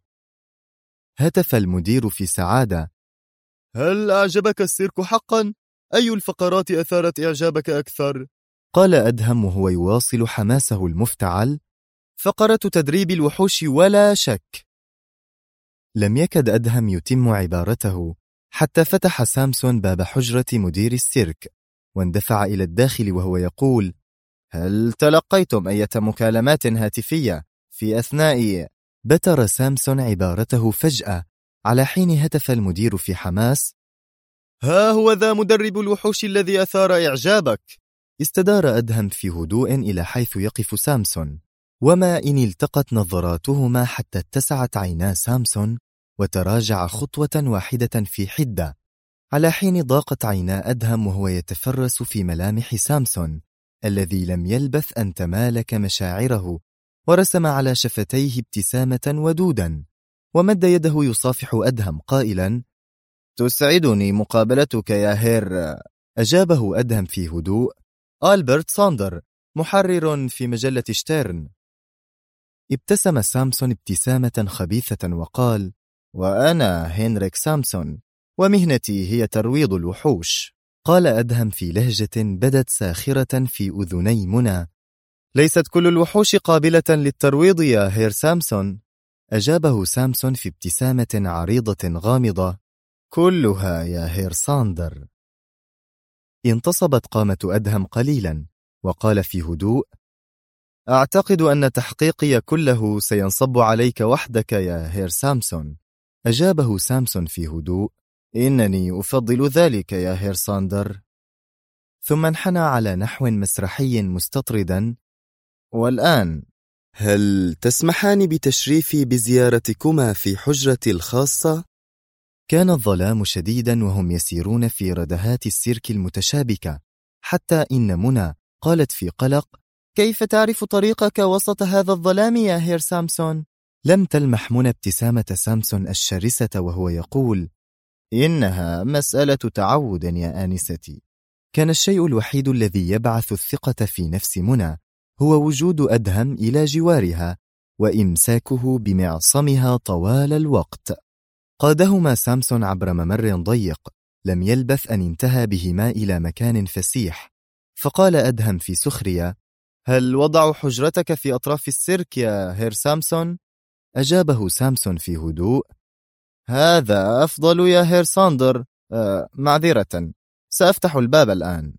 [SPEAKER 1] هتف المدير في سعادة: هل أعجبك السيرك حقا؟ أي الفقرات أثارت إعجابك أكثر؟ قال أدهم وهو يواصل حماسه المفتعل: فقرة تدريب الوحوش ولا شك. لم يكد أدهم يتم عبارته حتى فتح سامسون باب حجرة مدير السيرك واندفع إلى الداخل وهو يقول: هل تلقيتم أي مكالمات هاتفية في أثناء؟ بتر سامسون عبارته فجأة على حين هتف المدير في حماس: ها هو ذا مدرب الوحوش الذي أثار إعجابك. استدار أدهم في هدوء إلى حيث يقف سامسون، وما إن التقت نظراتهما حتى اتسعت عينا سامسون وتراجع خطوة واحدة في حدة، على حين ضاقت عينا أدهم وهو يتفرس في ملامح سامسون الذي لم يلبث أن تمالك مشاعره ورسم على شفتيه ابتسامة ودودا، ومد يده يصافح أدهم قائلا: تسعدني مقابلتك يا هير. أجابه أدهم في هدوء: ألبرت ساندر، محرر في مجلة شتيرن. ابتسم سامسون ابتسامة خبيثة وقال: وأنا هنريك سامسون، ومهنتي هي ترويض الوحوش. قال أدهم في لهجة بدت ساخرة في أذني منى: ليست كل الوحوش قابلة للترويض يا هير سامسون. أجابه سامسون في ابتسامة عريضة غامضة: كلها يا هير ساندر. انتصبت قامة أدهم قليلا وقال في هدوء: أعتقد أن تحقيقي كله سينصب عليك وحدك يا هير سامسون. أجابه سامسون في هدوء: إنني أفضل ذلك يا هير ساندر. ثم انحنى على نحو مسرحي مستطردا: والآن هل تسمحان بتشريفي بزيارتكما في حجرتي الخاصة؟ كان الظلام شديدا وهم يسيرون في ردهات السيرك المتشابكة، حتى إن منى قالت في قلق: كيف تعرف طريقك وسط هذا الظلام يا هير سامسون؟ لم تلمح منى ابتسامة سامسون الشرسة وهو يقول:
[SPEAKER 2] إنها مسألة تعود يا آنستي. كان الشيء الوحيد الذي يبعث الثقة في نفس منى هو وجود أدهم إلى جوارها وإمساكه بمعصمها طوال الوقت. قادهما سامسون عبر ممر ضيق، لم يلبث أن انتهى بهما إلى مكان فسيح، فقال أدهم في سخرية: هل وضعوا حجرتك في أطراف السيرك يا هير سامسون؟ أجابه سامسون في هدوء: هذا أفضل يا هير ساندر، معذرة، سأفتح الباب الآن.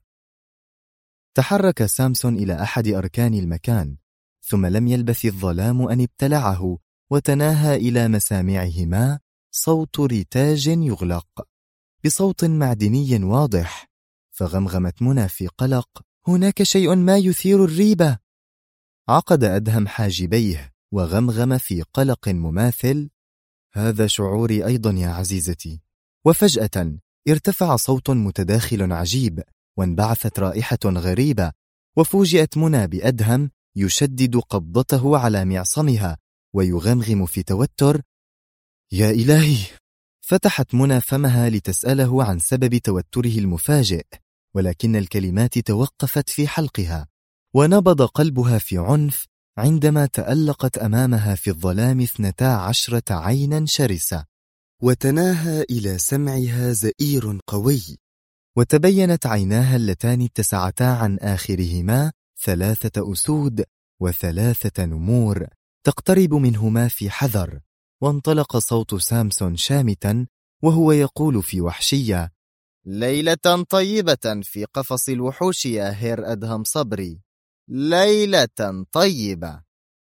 [SPEAKER 2] تحرك سامسون إلى أحد أركان المكان، ثم لم يلبث الظلام أن ابتلعه، وتناهى إلى مسامعهما صوت رتاج يغلق بصوت معدني واضح. فغمغمت منى في قلق: هناك شيء ما يثير الريبة. عقد أدهم حاجبيه وغمغم في قلق مماثل: هذا شعوري أيضا يا عزيزتي. وفجأة ارتفع صوت متداخل عجيب، وانبعثت رائحة غريبة، وفوجئت منى بأدهم يشدد قبضته على معصمها ويغمغم في توتر: يا إلهي! فتحت منى فمها لتسأله عن سبب توتره المفاجئ، ولكن الكلمات توقفت في حلقها، ونبض قلبها في عنف عندما تألقت أمامها في الظلام 12 عينا شرسة، وتناهى إلى سمعها زئير قوي، وتبينت عيناها اللتان اتسعتا عن آخرهما 3 أسود و3 نمور تقترب منهما في حذر. وانطلق صوت سامسون شامتا وهو يقول في وحشية: ليلة طيبة في قفص الوحوش يا هير أدهم صبري، ليلة طيبة.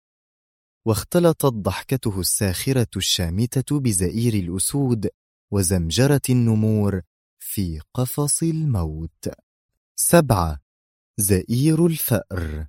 [SPEAKER 2] واختلطت ضحكته الساخرة الشامتة بزئير الأسود وزمجرة النمور في قفص الموت. 7. زئير الفأر.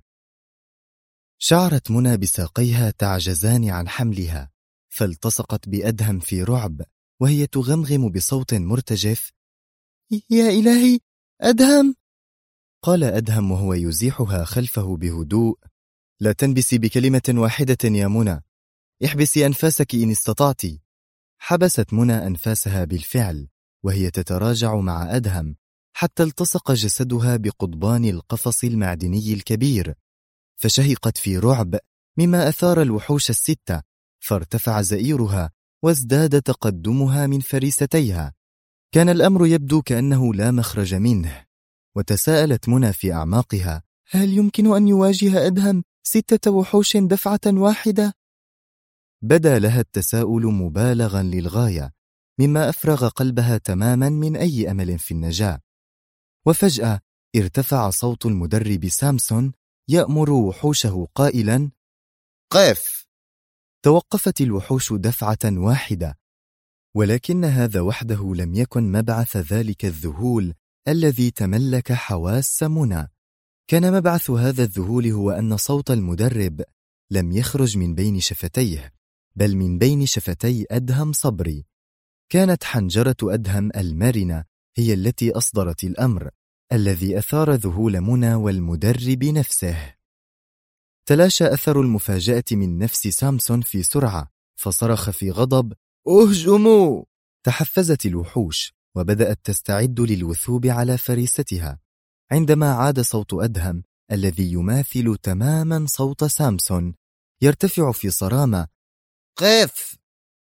[SPEAKER 2] شعرت منى بساقيها تعجزان عن حملها، فالتصقت بأدهم في رعب وهي تغمغم بصوت مرتجف: يا إلهي، أدهم! قال أدهم وهو يزيحها خلفه بهدوء: لا تنبسي بكلمة واحدة يا منى، احبسي أنفاسك إن استطعت. حبست منى أنفاسها بالفعل وهي تتراجع مع أدهم حتى التصق جسدها بقضبان القفص المعدني الكبير، فشهقت في رعب مما أثار الوحوش 6، فارتفع زئيرها وازداد تقدمها من فريستيها. كان الأمر يبدو كأنه لا مخرج منه، وتساءلت منى في أعماقها: هل يمكن أن يواجه أدهم 6 وحوش دفعة واحدة؟ بدا لها التساؤل مبالغا للغاية، مما أفرغ قلبها تماما من أي أمل في النجاة. وفجأة ارتفع صوت المدرب سامسون يأمر وحوشه قائلا: قف! توقفت الوحوش دفعة واحدة، ولكن هذا وحده لم يكن مبعث ذلك الذهول الذي تملك حواس منى. كان مبعث هذا الذهول هو أن صوت المدرب لم يخرج من بين شفتيه، بل من بين شفتي أدهم صبري. كانت حنجرة أدهم المرنة هي التي أصدرت الأمر الذي أثار ذهول منى والمدرب نفسه. تلاشى أثر المفاجأة من نفس سامسون في سرعة، فصرخ في غضب: اهجموا! تحفزت الوحوش وبدأت تستعد للوثوب على فريستها، عندما عاد صوت أدهم الذي يماثل تماما صوت سامسون يرتفع في صرامة: قف!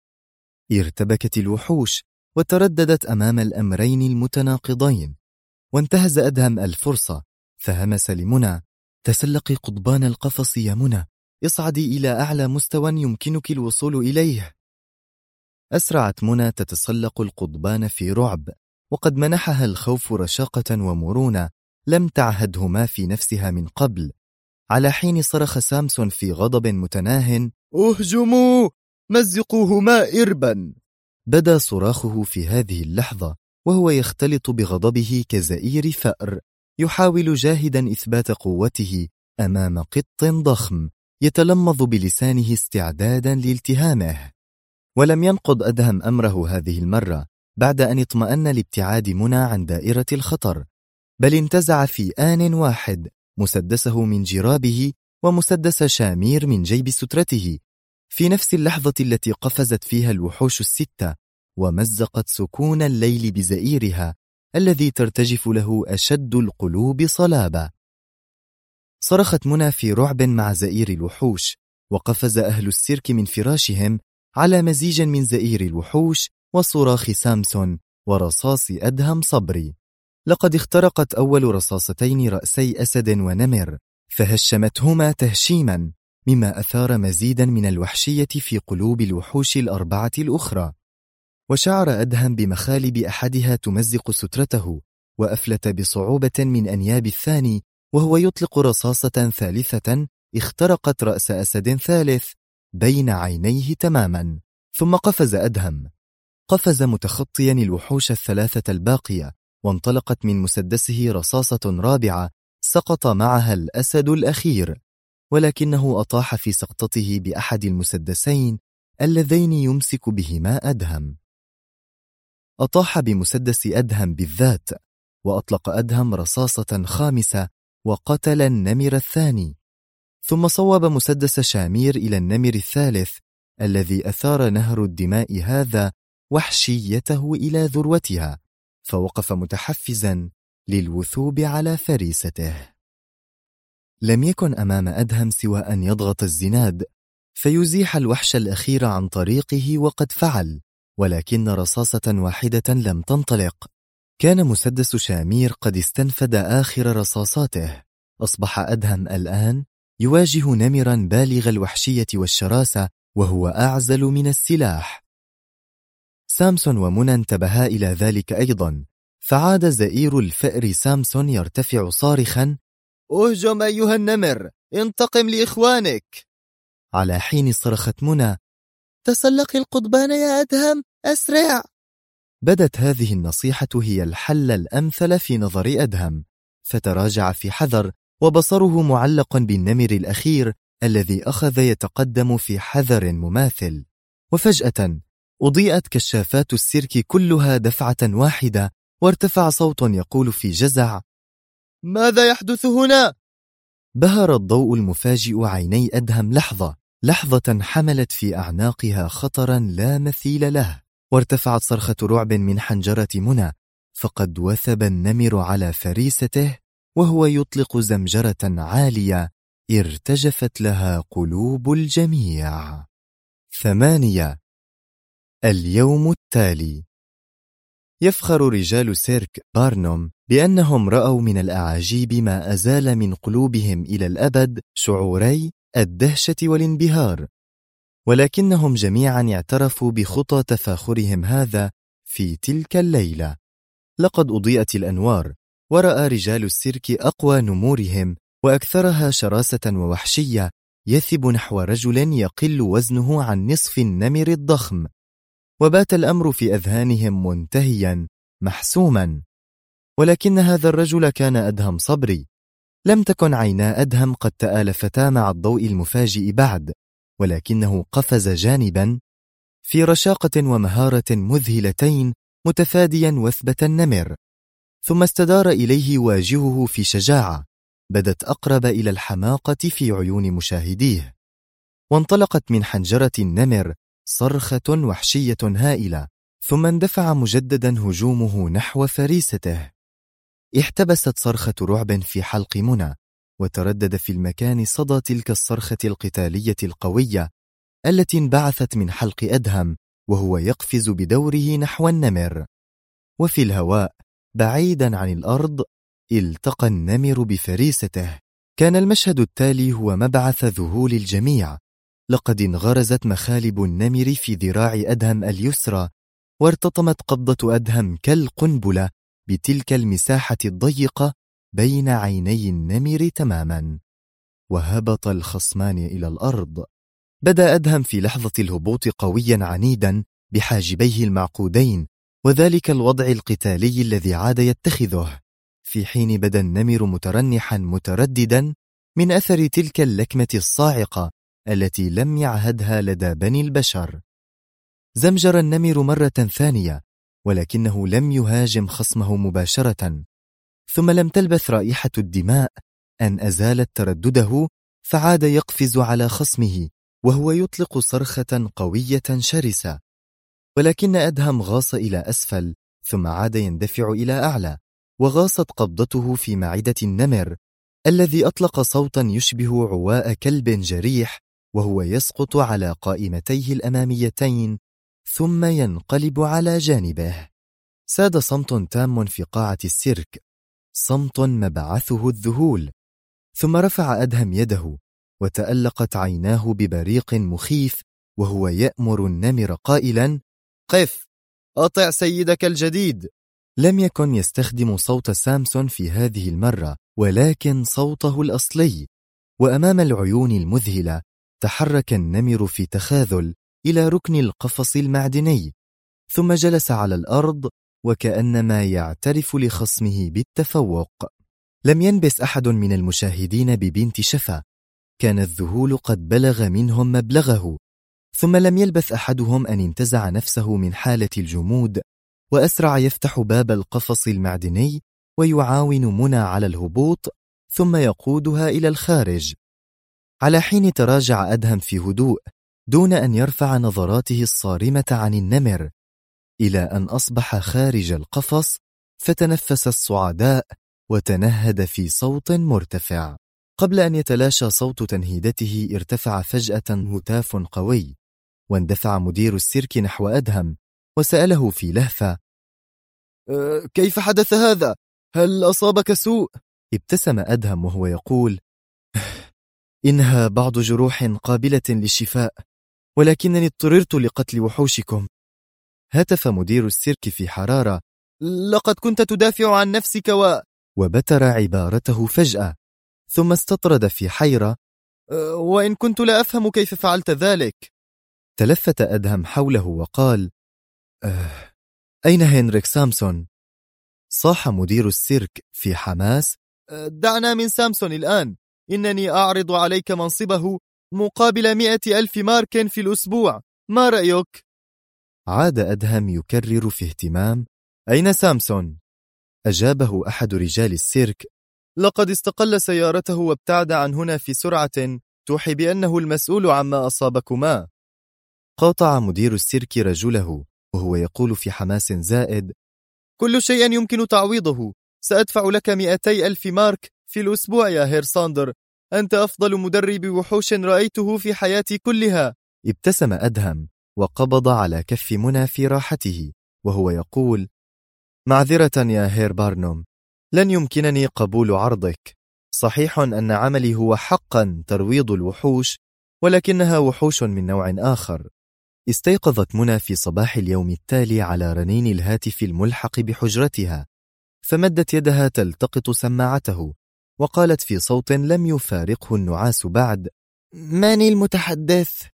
[SPEAKER 2] ارتبكت الوحوش وترددت أمام الأمرين المتناقضين، وانتهز أدهم الفرصة فهمس لمنى: تسلقي قضبان القفص يا منى، اصعدي إلى أعلى مستوى يمكنك الوصول إليه. أسرعت منى تتسلق القضبان في رعب، وقد منحها الخوف رشاقة ومرونة لم تعهدهما في نفسها من قبل، على حين صرخ سامسون في غضب متناه: اهجموا! مزقوهما إربا! بدا صراخه في هذه اللحظة وهو يختلط بغضبه كزئير فأر يحاول جاهدا إثبات قوته أمام قط ضخم يتلمظ بلسانه استعدادا لالتهامه. ولم ينقض أدهم أمره هذه المرة بعد أن اطمأن لابتعاد منى عن دائرة الخطر، بل انتزع في آن واحد مسدسه من جرابه ومسدس شامير من جيب سترته. في نفس اللحظة التي قفزت فيها الوحوش 6 ومزقت سكون الليل بزئيرها الذي ترتجف له أشد القلوب صلابة. صرخت منى في رعب مع زئير الوحوش، وقفز أهل السيرك من فراشهم على مزيج من زئير الوحوش وصراخ سامسون ورصاص أدهم صبري. لقد اخترقت أول رصاصتين رأسي أسد ونمر، فهشمتهما تهشيما، مما أثار مزيدا من الوحشية في قلوب الوحوش الأربعة الأخرى. وشعر أدهم بمخالب أحدها تمزق سترته، وأفلت بصعوبة من أنياب الثاني وهو يطلق رصاصة ثالثة اخترقت رأس أسد ثالث بين عينيه تماما. ثم قفز أدهم، قفز متخطيا الوحوش الثلاثة الباقية، وانطلقت من مسدسه رصاصة رابعة سقط معها الأسد الأخير، ولكنه أطاح في سقطته بأحد المسدسين اللذين يمسك بهما أدهم. أطاح بمسدس أدهم بالذات، وأطلق أدهم رصاصة خامسة وقتل النمر الثاني، ثم صوب مسدس شامير إلى النمر الثالث الذي أثار نهر الدماء هذا وحشيته إلى ذروتها، فوقف متحفزا للوثوب على فريسته. لم يكن أمام أدهم سوى أن يضغط الزناد فيزيح الوحش الأخير عن طريقه، وقد فعل، ولكن رصاصة واحدة لم تنطلق. كان مسدس شامير قد استنفد آخر رصاصاته. أصبح أدهم الآن يواجه نمرا بالغ الوحشية والشراسة وهو أعزل من السلاح. سامسون ومنى انتبها إلى ذلك أيضا، فعاد زئير الفأر سامسون يرتفع صارخا: اهجم أيها النمر، انتقم لإخوانك. على حين صرخت منى: تسلق القضبان يا أدهم، أسرع. بدت هذه النصيحة هي الحل الأمثل في نظر أدهم، فتراجع في حذر، وبصره معلق بالنمر الأخير الذي أخذ يتقدم في حذر مماثل. وفجأة أضيئت كشافات السيرك كلها دفعة واحدة، وارتفع صوت يقول في جزع: ماذا يحدث هنا؟ بهر الضوء المفاجئ عيني أدهم لحظة حملت في أعناقها خطرا لا مثيل له، وارتفعت صرخة رعب من حنجرة منى، فقد وثب النمر على فريسته وهو يطلق زمجرة عالية ارتجفت لها قلوب الجميع. 8. اليوم التالي. يفخر رجال سيرك بارنوم بأنهم رأوا من الأعاجيب ما أزال من قلوبهم إلى الأبد شعوري الدهشة والانبهار، ولكنهم جميعا اعترفوا بخطى تفاخرهم هذا في تلك الليلة. لقد أضيئت الأنوار، ورأى رجال السيرك أقوى نمورهم وأكثرها شراسة ووحشية يثب نحو رجل يقل وزنه عن نصف النمر الضخم، وبات الأمر في أذهانهم منتهيا محسوما. ولكن هذا الرجل كان أدهم صبري. لم تكن عينا أدهم قد تآلفتا مع الضوء المفاجئ بعد، ولكنه قفز جانبا في رشاقة ومهارة مذهلتين متفاديا وثبة النمر، ثم استدار إليه واجهه في شجاعة بدت أقرب إلى الحماقة في عيون مشاهديه، وانطلقت من حنجرة النمر صرخة وحشية هائلة، ثم اندفع مجددا هجومه نحو فريسته. احتبست صرخة رعب في حلق منى، وتردد في المكان صدى تلك الصرخة القتالية القوية التي انبعثت من حلق أدهم وهو يقفز بدوره نحو النمر. وفي الهواء بعيدا عن الأرض التقى النمر بفريسته. كان المشهد التالي هو مبعث ذهول الجميع. لقد انغرزت مخالب النمر في ذراع أدهم اليسرى، وارتطمت قبضة أدهم كالقنبلة بتلك المساحة الضيقة بين عيني النمر تماما، وهبط الخصمان إلى الأرض. بدأ أدهم في لحظة الهبوط قويا عنيدا بحاجبيه المعقودين، وذلك الوضع القتالي الذي عاد يتخذه، في حين بدا النمر مترنحا مترددا من أثر تلك اللكمة الصاعقة التي لم يعهدها لدى بني البشر. زمجر النمر مرة ثانية، ولكنه لم يهاجم خصمه مباشرة، ثم لم تلبث رائحة الدماء أن أزالت تردده، فعاد يقفز على خصمه وهو يطلق صرخة قوية شرسة. ولكن أدهم غاص إلى أسفل ثم عاد يندفع إلى أعلى، وغاصت قبضته في معدة النمر الذي أطلق صوتا يشبه عواء كلب جريح وهو يسقط على قائمتيه الأماميتين ثم ينقلب على جانبه. ساد صمت تام في قاعة السيرك، صمت مبعثه الذهول. ثم رفع أدهم يده وتألقت عيناه ببريق مخيف وهو يأمر النمر قائلا: قف، أطع سيدك الجديد. لم يكن يستخدم صوت سامسون في هذه المرة، ولكن صوته الأصلي. وأمام العيون المذهلة تحرك النمر في تخاذل إلى ركن القفص المعدني، ثم جلس على الأرض وكأنما يعترف لخصمه بالتفوق. لم ينبس أحد من المشاهدين ببنت شفا، كان الذهول قد بلغ منهم مبلغه. ثم لم يلبث أحدهم أن انتزع نفسه من حالة الجمود وأسرع يفتح باب القفص المعدني ويعاون منى على الهبوط ثم يقودها إلى الخارج. على حين تراجع أدهم في هدوء دون أن يرفع نظراته الصارمة عن النمر، إلى أن أصبح خارج القفص فتنفس الصعداء وتنهد في صوت مرتفع. قبل أن يتلاشى صوت تنهيدته ارتفع فجأة هتاف قوي، واندفع مدير السيرك نحو أدهم وسأله في لهفة: كيف حدث هذا؟ هل أصابك سوء؟ ابتسم أدهم وهو يقول: إنها بعض جروح قابلة للشفاء، ولكنني اضطررت لقتل وحوشكم. هتف مدير السيرك في حرارة: لقد كنت تدافع عن نفسك وبتر عبارته فجأة، ثم استطرد في حيرة: وإن كنت لا أفهم كيف فعلت ذلك. تلفت أدهم حوله وقال: أين هنريك سامسون؟ صاح مدير السيرك في حماس: دعنا من سامسون الآن، إنني أعرض عليك منصبه مقابل 100,000 مارك في الأسبوع، ما رأيك؟ عاد أدهم يكرر في اهتمام: أين سامسون؟ أجابه أحد رجال السيرك: لقد استقل سيارته وابتعد عن هنا في سرعة توحي بأنه المسؤول عما أصابكما. قاطع مدير السيرك رجله وهو يقول في حماس زائد: كل شيء يمكن تعويضه، سأدفع لك 200,000 مارك في الأسبوع يا هير ساندر، أنت أفضل مدرب وحوش رأيته في حياتي كلها. ابتسم أدهم وقبض على كف منى في راحته وهو يقول: معذرة يا هير بارنوم، لن يمكنني قبول عرضك. صحيح أن عملي هو حقا ترويض الوحوش، ولكنها وحوش من نوع آخر. استيقظت منى في صباح اليوم التالي على رنين الهاتف الملحق بحجرتها، فمدت يدها تلتقط سماعته وقالت في صوت لم يفارقه النعاس بعد: من المتحدث؟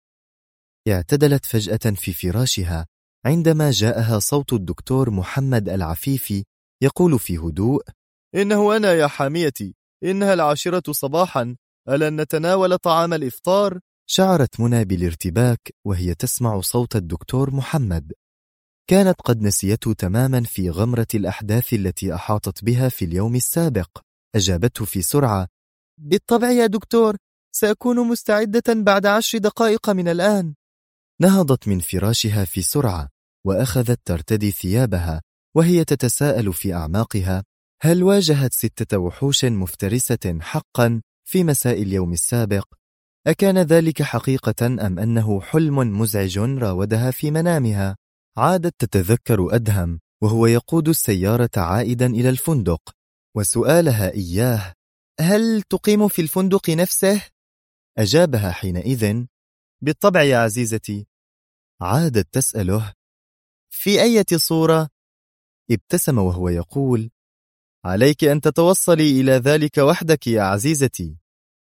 [SPEAKER 2] اعتدلت فجأة في فراشها عندما جاءها صوت الدكتور محمد العفيفي يقول في هدوء: إنه أنا يا حاميتي، إنها 10 صباحا، ألن نتناول طعام الإفطار؟ شعرت منى بالارتباك وهي تسمع صوت الدكتور محمد. كانت قد نسيته تماما في غمرة الأحداث التي أحاطت بها في اليوم السابق. أجابته في سرعة: بالطبع يا دكتور، سأكون مستعدة بعد 10 دقائق من الآن. نهضت من فراشها في سرعة وأخذت ترتدي ثيابها وهي تتساءل في أعماقها: هل واجهت 6 وحوش مفترسة حقا في مساء اليوم السابق؟ أكان ذلك حقيقة أم أنه حلم مزعج راودها في منامها؟ عادت تتذكر أدهم وهو يقود السيارة عائدا إلى الفندق، وسؤالها إياه: هل تقيم في الفندق نفسه؟ أجابها حينئذ: بالطبع يا عزيزتي. عادت تسأله: في أي صورة؟ ابتسم وهو يقول: عليك أن تتوصلي إلى ذلك وحدك يا عزيزتي.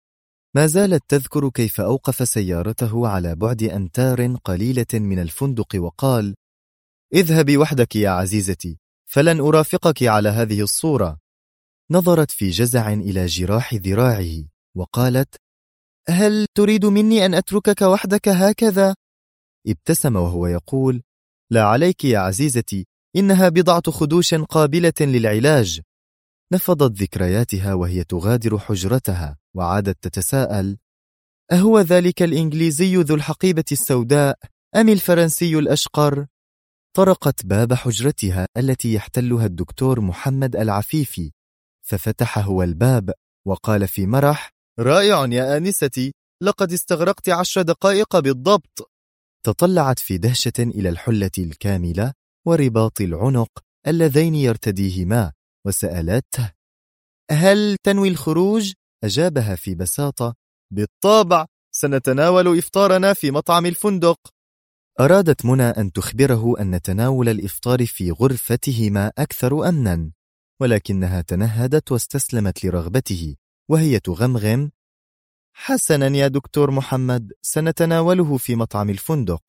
[SPEAKER 2] ما زالت تذكر كيف أوقف سيارته على بعد أمتار قليلة من الفندق وقال: اذهبي وحدك يا عزيزتي، فلن أرافقك على هذه الصورة. نظرت في جزع إلى جراح ذراعه وقالت: هل تريد مني أن أتركك وحدك هكذا؟ ابتسم وهو يقول: لا عليك يا عزيزتي، إنها بضعة خدوش قابلة للعلاج. نفضت ذكرياتها وهي تغادر حجرتها وعادت تتساءل: أهو ذلك الإنجليزي ذو الحقيبة السوداء أم الفرنسي الأشقر؟ طرقت باب حجرتها التي يحتلها الدكتور محمد العفيفي، ففتح هو الباب وقال في مرح:
[SPEAKER 1] رائع يا آنستي، لقد استغرقت 10 دقائق بالضبط.
[SPEAKER 2] تطلعت في دهشة إلى الحلة الكاملة ورباط العنق اللذين يرتديهما وسألته:
[SPEAKER 1] هل تنوي الخروج؟
[SPEAKER 2] أجابها في بساطة:
[SPEAKER 1] بالطبع، سنتناول إفطارنا في مطعم الفندق.
[SPEAKER 2] أرادت منى أن تخبره أن تناول الإفطار في غرفتهما أكثر أمنا، ولكنها تنهدت واستسلمت لرغبته وهي تغمغم:
[SPEAKER 1] حسنا يا دكتور محمد، سنتناوله في مطعم الفندق.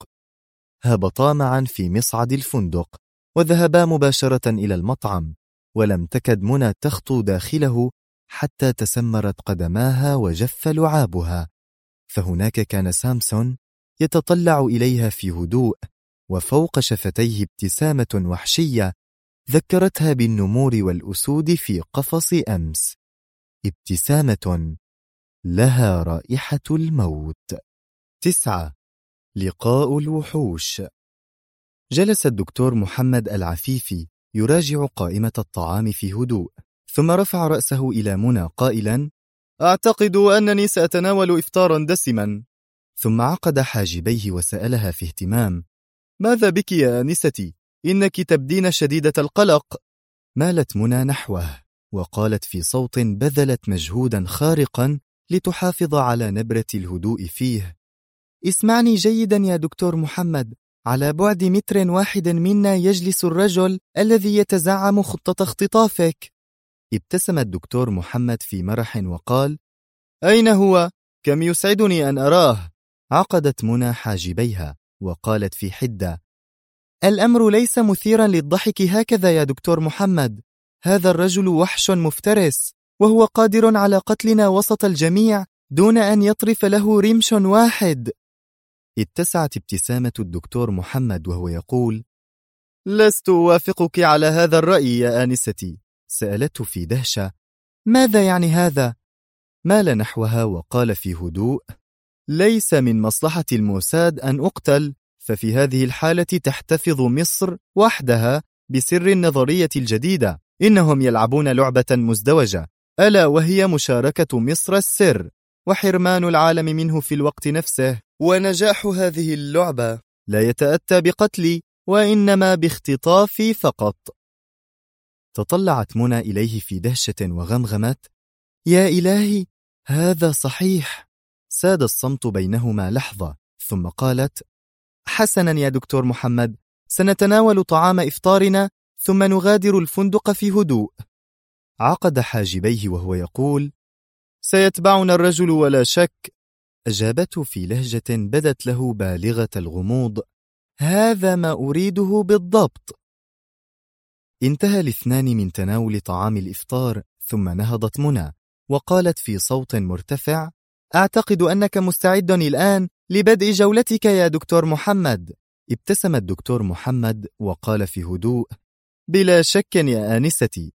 [SPEAKER 2] هبطا معا في مصعد الفندق وذهبا مباشرة إلى المطعم، ولم تكد منى تخطو داخله حتى تسمرت قدماها وجف لعابها، فهناك كان سامسون يتطلع إليها في هدوء، وفوق شفتيه ابتسامة وحشية ذكرتها بالنمور والأسود في قفص أمس، ابتسامة لها رائحة الموت. 9. لقاء الوحوش. جلس الدكتور محمد العفيفي يراجع قائمة الطعام في هدوء، ثم رفع رأسه إلى منى قائلا:
[SPEAKER 1] أعتقد أنني سأتناول إفطارا دسما.
[SPEAKER 2] ثم عقد حاجبيه وسألها في اهتمام:
[SPEAKER 1] ماذا بك يا آنستي؟ إنك تبدين شديدة القلق.
[SPEAKER 2] مالت منى نحوه وقالت في صوت بذلت مجهودا خارقا لتحافظ على نبرة الهدوء فيه:
[SPEAKER 1] اسمعني جيدا يا دكتور محمد، على بعد 1 متر منا يجلس الرجل الذي يتزعم خطة اختطافك.
[SPEAKER 2] ابتسم الدكتور محمد في مرح وقال:
[SPEAKER 1] أين هو؟ كم يسعدني أن أراه.
[SPEAKER 2] عقدت منى حاجبيها وقالت في حدة:
[SPEAKER 1] الأمر ليس مثيرا للضحك هكذا يا دكتور محمد، هذا الرجل وحش مفترس، وهو قادر على قتلنا وسط الجميع دون أن يطرف له رمش واحد.
[SPEAKER 2] اتسعت ابتسامة الدكتور محمد وهو يقول:
[SPEAKER 1] لست أوافقك على هذا الرأي يا آنستي.
[SPEAKER 2] سألته في دهشة:
[SPEAKER 1] ماذا يعني هذا؟
[SPEAKER 2] مال نحوها وقال في هدوء:
[SPEAKER 1] ليس من مصلحة الموساد أن أقتل، ففي هذه الحالة تحتفظ مصر وحدها بسر النظرية الجديدة. إنهم يلعبون لعبة مزدوجة، ألا وهي مشاركة مصر السر وحرمان العالم منه في الوقت نفسه، ونجاح هذه اللعبة لا يتأتى بقتلي وإنما باختطافي فقط.
[SPEAKER 2] تطلعت منى إليه في دهشة وغمغمت:
[SPEAKER 1] يا إلهي، هذا صحيح.
[SPEAKER 2] ساد الصمت بينهما لحظة، ثم قالت:
[SPEAKER 1] حسنا يا دكتور محمد، سنتناول طعام إفطارنا ثم نغادر الفندق في هدوء.
[SPEAKER 2] عقد حاجبيه وهو يقول:
[SPEAKER 1] سيتبعنا الرجل ولا شك.
[SPEAKER 2] أجابته في لهجة بدت له بالغة الغموض:
[SPEAKER 1] هذا ما أريده بالضبط.
[SPEAKER 2] انتهى الاثنان من تناول طعام الإفطار، ثم نهضت منى وقالت في صوت مرتفع:
[SPEAKER 1] أعتقد أنك مستعد الآن لبدء جولتك يا دكتور محمد.
[SPEAKER 2] ابتسم الدكتور محمد وقال في هدوء:
[SPEAKER 1] بلا شك يا آنستي.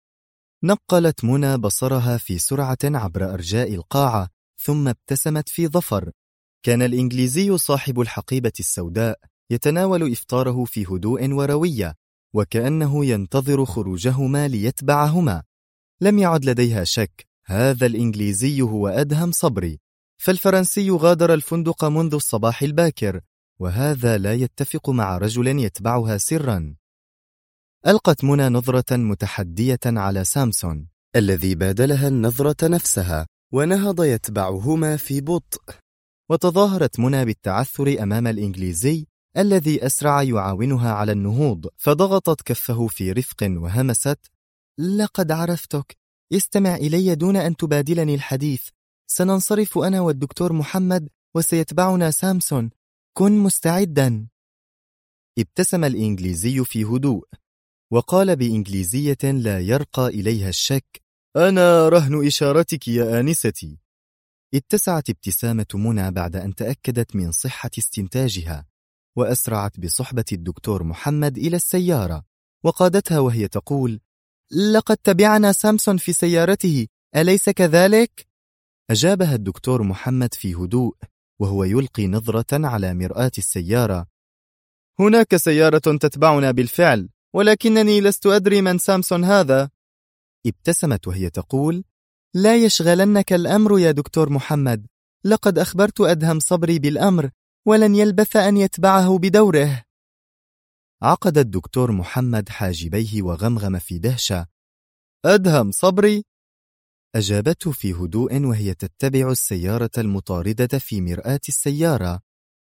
[SPEAKER 2] نقلت منى بصرها في سرعة عبر أرجاء القاعة، ثم ابتسمت في ظفر.
[SPEAKER 1] كان الإنجليزي صاحب الحقيبة السوداء يتناول إفطاره في هدوء وروية، وكأنه ينتظر خروجهما ليتبعهما. لم يعد لديها شك، هذا الإنجليزي هو أدهم صبري، فالفرنسي غادر الفندق منذ الصباح الباكر، وهذا لا يتفق مع رجل يتبعها سرا. ألقت منى نظرة متحدية على سامسون الذي بادلها النظرة نفسها، ونهض يتبعهما في بطء. وتظاهرت منى بالتعثر أمام الإنجليزي الذي أسرع يعاونها على النهوض، فضغطت كفه في رفق وهمست: لقد عرفتك، استمع إلي دون أن تبادلني الحديث. سننصرف أنا والدكتور محمد وسيتبعنا سامسون، كن مستعدا. ابتسم الإنجليزي في هدوء وقال بإنجليزية لا يرقى إليها الشك: أنا رهن إشارتك يا آنستي. اتسعت ابتسامة منى بعد أن تأكدت من صحة استنتاجها، وأسرعت بصحبة الدكتور محمد إلى السيارة وقادتها وهي تقول: لقد تبعنا سامسون في سيارته، أليس كذلك؟ أجابها الدكتور محمد في هدوء وهو يلقي نظرة على مرآة السيارة:
[SPEAKER 2] هناك سيارة تتبعنا بالفعل، ولكنني لست أدري من سامسون هذا. ابتسمت وهي تقول: لا يشغلنك الأمر يا دكتور محمد، لقد أخبرت أدهم صبري بالأمر، ولن يلبث أن يتبعه بدوره. عقد الدكتور محمد حاجبيه وغمغم في دهشة: أدهم صبري؟ أجابته في هدوء وهي تتبع السيارة المطاردة في مرآة السيارة: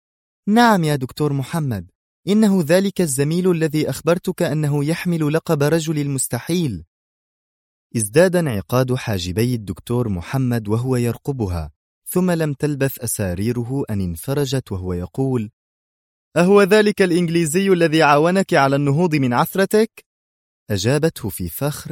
[SPEAKER 2] نعم يا دكتور محمد، إنه ذلك الزميل الذي أخبرتك أنه يحمل لقب رجل المستحيل. ازداد انعقاد حاجبي الدكتور محمد وهو يرقبها، ثم لم تلبث أساريره أن انفرجت وهو يقول: أهو ذلك الإنجليزي الذي عاونك على النهوض من عثرتك؟ أجابته في فخر: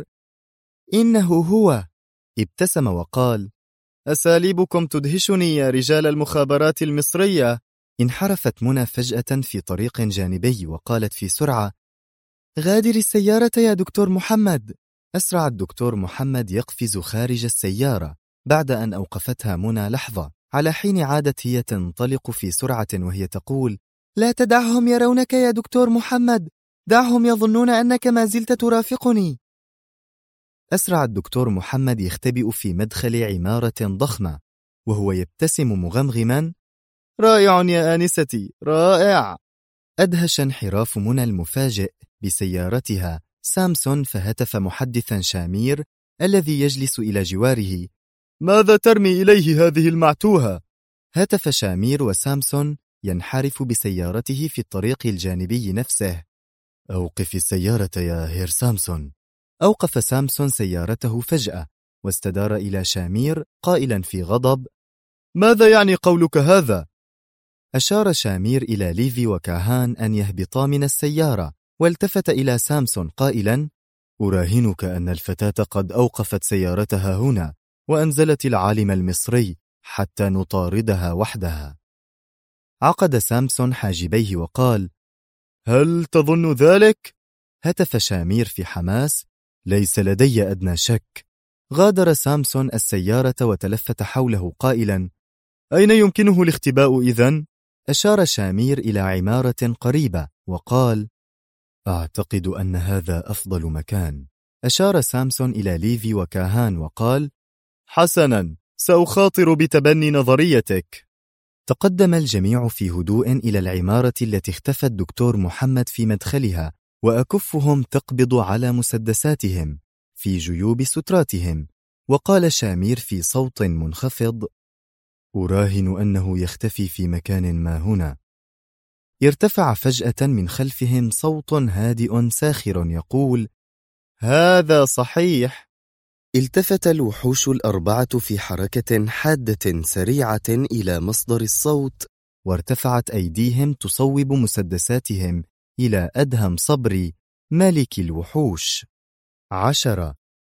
[SPEAKER 2] إنه هو. ابتسم وقال: أساليبكم تدهشني يا رجال المخابرات المصرية. انحرفت منى فجأة في طريق جانبي وقالت في سرعة: غادر السيارة يا دكتور محمد. أسرع الدكتور محمد يقفز خارج السيارة بعد أن أوقفتها منى لحظة، على حين عادت هي تنطلق في سرعة وهي تقول: لا تدعهم يرونك يا دكتور محمد، دعهم يظنون أنك ما زلت ترافقني. أسرع الدكتور محمد يختبئ في مدخل عمارة ضخمة وهو يبتسم مغمغما: رائع يا آنستي، رائع. أدهش انحراف منى المفاجئ بسيارتها سامسون، فهتف محدثا شامير الذي يجلس إلى جواره: ماذا ترمي إليه هذه المعتوهة؟ هتف شامير وسامسون ينحرف بسيارته في الطريق الجانبي نفسه: أوقف السيارة يا هير سامسون. أوقف سامسون سيارته فجأة واستدار إلى شامير قائلا في غضب: ماذا يعني قولك هذا؟ أشار شامير إلى ليفي وكاهان أن يهبطا من السيارة، والتفت إلى سامسون قائلا: أراهنك أن الفتاة قد أوقفت سيارتها هنا وأنزلت العالم المصري حتى نطاردها وحدها. عقد سامسون حاجبيه وقال: هل تظن ذلك؟ هتف شامير في حماس: ليس لدي أدنى شك. غادر سامسون السيارة وتلفت حوله قائلا: أين يمكنه الاختباء إذن؟ أشار شامير إلى عمارة قريبة وقال: أعتقد أن هذا أفضل مكان. أشار سامسون إلى ليفي وكاهان وقال: حسنا، سأخاطر بتبني نظريتك. تقدم الجميع في هدوء إلى العمارة التي اختفى الدكتور محمد في مدخلها، وأكفهم تقبض على مسدساتهم في جيوب ستراتهم. وقال شامير في صوت منخفض: أراهن أنه يختفي في مكان ما هنا. ارتفع فجأة من خلفهم صوت هادئ ساخر يقول: هذا صحيح. التفت الوحوش الأربعة في حركة حادة سريعة إلى مصدر الصوت، وارتفعت أيديهم تصوب مسدساتهم إلى أدهم صبري ملك الوحوش. 10.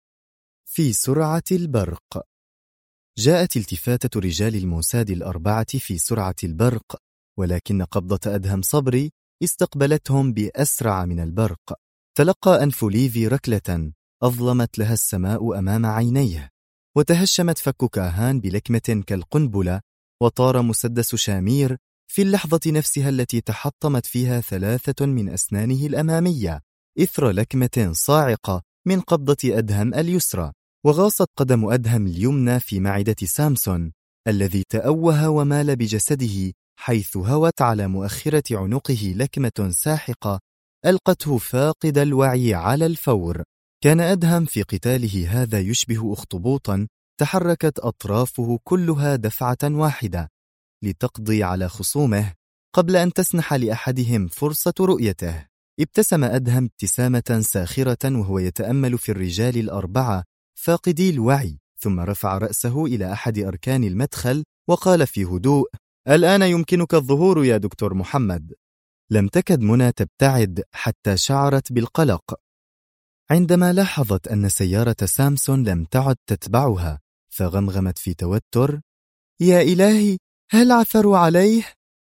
[SPEAKER 2] في سرعة البرق. جاءت التفاتة رجال الموساد الأربعة في سرعة البرق، ولكن قبضة أدهم صبري استقبلتهم بأسرع من البرق. تلقى أنف ليفي ركلة أظلمت لها السماء أمام عينيه، وتهشمت فك كاهان بلكمة كالقنبلة، وطار مسدس شامير في اللحظة نفسها التي تحطمت فيها 3 من أسنانه الأمامية إثر لكمة صاعقة من قبضة أدهم اليسرى. وغاصت قدم أدهم اليمنى في معدة سامسون الذي تأوه ومال بجسده، حيث هوت على مؤخرة عنقه لكمة ساحقة ألقته فاقد الوعي على الفور. كان أدهم في قتاله هذا يشبه أخطبوطا تحركت أطرافه كلها دفعة واحدة لتقضي على خصومه قبل أن تسنح لأحدهم فرصة رؤيته. ابتسم أدهم ابتسامة ساخرة وهو يتأمل في الرجال الأربعة فاقدي الوعي، ثم رفع رأسه إلى أحد أركان المدخل وقال في هدوء: الآن يمكنك الظهور يا دكتور محمد. لم تكد منى تبتعد حتى شعرت بالقلق عندما لاحظت أن سيارة سامسون لم تعد تتبعها، فغمغمت في توتر: يا إلهي، هل عثروا عليه؟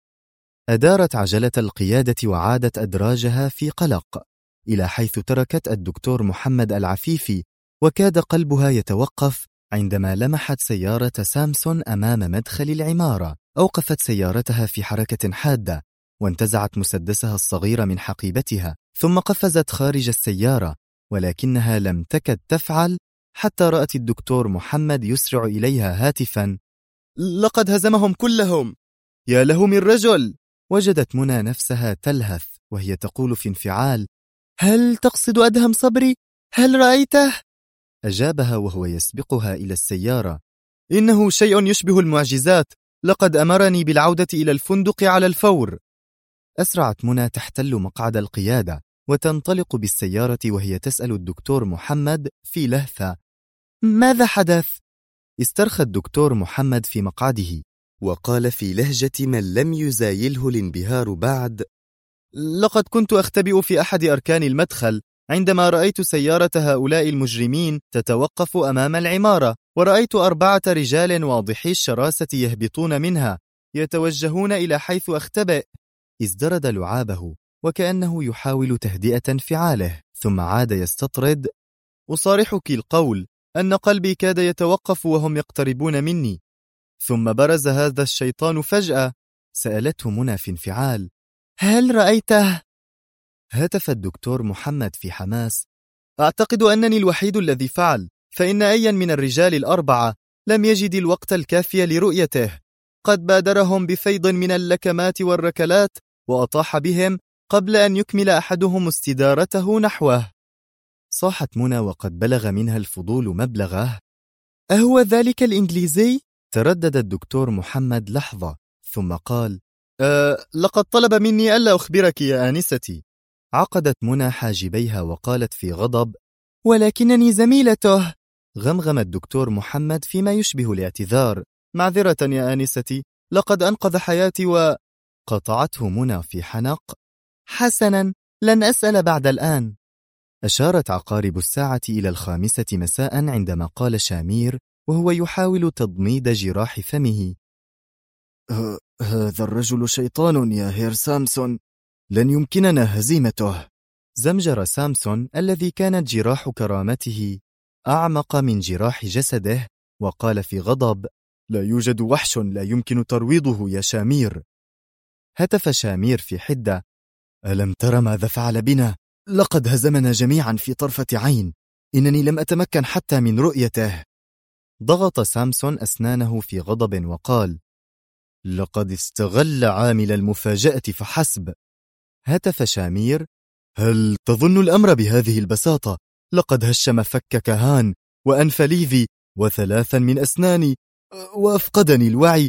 [SPEAKER 2] أدارت عجلة القيادة وعادت أدراجها في قلق إلى حيث تركت الدكتور محمد العفيفي، وكاد قلبها يتوقف عندما لمحت سيارة سامسون أمام مدخل العمارة. أوقفت سيارتها في حركة حادة
[SPEAKER 1] وانتزعت مسدسها الصغير من حقيبتها، ثم قفزت خارج السيارة، ولكنها لم تكد تفعل حتى رأت الدكتور محمد يسرع إليها هاتفا: لقد هزمهم كلهم، يا له من رجل. وجدت منى نفسها تلهث وهي تقول في انفعال: هل تقصد أدهم صبري؟ هل رأيته؟ أجابها وهو يسبقها إلى السيارة: إنه شيء يشبه المعجزات، لقد أمرني بالعودة إلى الفندق على الفور. أسرعت منى تحتل مقعد القيادة وتنطلق بالسيارة وهي تسأل الدكتور محمد في لهفة: ماذا حدث؟ استرخى الدكتور محمد في مقعده وقال في لهجة من لم يزايله الانبهار بعد: لقد كنت أختبئ في أحد أركان المدخل عندما رأيت سيارة هؤلاء المجرمين تتوقف أمام العمارة، ورأيت 4 رجال واضحي الشراسة يهبطون منها يتوجهون إلى حيث أختبئ. ازدرد لعابه وكأنه يحاول تهدئة انفعاله، ثم عاد يستطرد: أصارحك القول أن قلبي كاد يتوقف وهم يقتربون مني، ثم برز هذا الشيطان فجأة. سألته منى في انفعال: هل رأيته؟ هتف الدكتور محمد في حماس: أعتقد أنني الوحيد الذي فعل، فإن أيا من الرجال ال4 لم يجد الوقت الكافي لرؤيته، قد بادرهم بفيض من اللكمات والركلات وأطاح بهم قبل أن يكمل أحدهم استدارته نحوه. صاحت منى وقد بلغ منها الفضول مبلغه: أهو ذلك الإنجليزي؟ تردد الدكتور محمد لحظة ثم قال: لقد طلب مني ألا أخبرك يا آنستي. عقدت منى حاجبيها وقالت في غضب: ولكنني زميلته. غمغم الدكتور محمد فيما يشبه الاعتذار: معذرة يا آنستي، لقد أنقذ حياتي. قطعته منى في حنق: حسنا، لن أسأل بعد الآن. أشارت عقارب الساعة إلى 5 مساء عندما قال شامير وهو يحاول تضميد جراح فمه: هذا الرجل شيطان يا هير سامسون، لن يمكننا هزيمته. زمجر سامسون الذي كانت جراح كرامته أعمق من جراح جسده وقال في غضب: لا يوجد وحش لا يمكن ترويضه يا شامير. هتف شامير في حدة: ألم تر ماذا فعل بنا؟ لقد هزمنا جميعا في طرفة عين، إنني لم أتمكن حتى من رؤيته. ضغط سامسون أسنانه في غضب وقال: لقد استغل عامل المفاجأة فحسب. هتف شامير: هل تظن الأمر بهذه البساطة؟ لقد هشم فك كهان وأنف ليفي و3 من أسناني وأفقدني الوعي.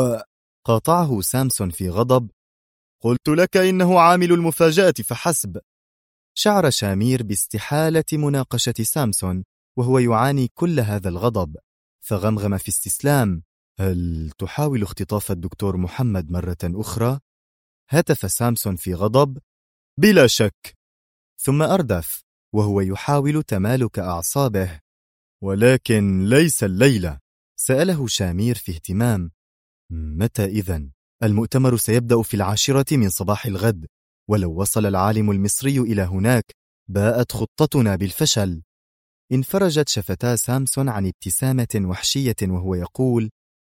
[SPEAKER 1] وقاطعه سامسون في غضب: قلت لك إنه عامل المفاجأة فحسب. شعر شامير باستحالة مناقشة سامسون وهو يعاني كل هذا الغضب، فغمغم في استسلام: هل تحاول اختطاف الدكتور محمد مرة أخرى؟ هتف سامسون في غضب: بلا شك. ثم أردف وهو يحاول تمالك أعصابه: ولكن ليس الليلة. سأله شامير في اهتمام: متى إذن؟ المؤتمر سيبدأ في 10 من صباح الغد، ولو وصل العالم المصري إلى هناك باءت خطتنا بالفشل. انفرجت شفتا سامسون عن ابتسامة وحشية وهو يقول: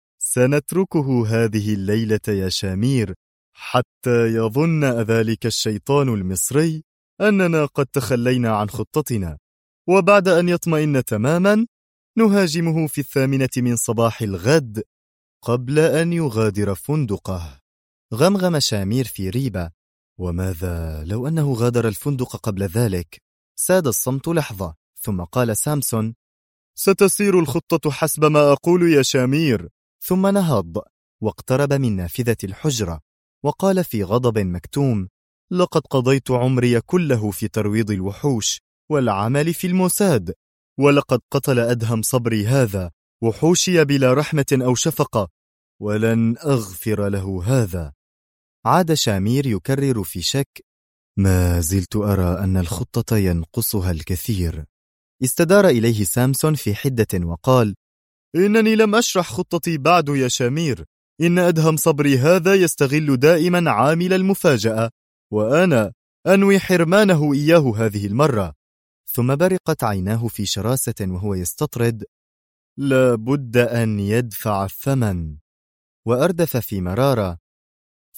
[SPEAKER 1] سنتركه هذه الليلة يا شامير حتى يظن ذلك الشيطان المصري أننا قد تخلينا عن خطتنا، وبعد أن يطمئن تماما نهاجمه في 8 من صباح الغد قبل أن يغادر فندقه. غمغم شامير في ريبة: وماذا لو أنه غادر الفندق قبل ذلك؟ ساد الصمت لحظة ثم قال سامسون: ستسير الخطة حسب ما أقول يا شامير. ثم نهض واقترب من نافذة الحجرة وقال في غضب مكتوم: لقد قضيت عمري كله في ترويض الوحوش والعمل في الموساد، ولقد قتل أدهم صبري هذا وحوشي بلا رحمة أو شفقة، ولن أغفر له هذا. عاد شامير يكرر في شك: ما زلت أرى أن الخطة ينقصها الكثير. استدار إليه سامسون في حدة وقال: إنني لم أشرح خطتي بعد يا شامير. إن أدهم صبري هذا يستغل دائما عامل المفاجأة، وأنا أنوي حرمانه إياه هذه المرة. ثم برقت عيناه في شراسة وهو يستطرد: لا بد أن يدفع الثمن. وأردف في مرارة: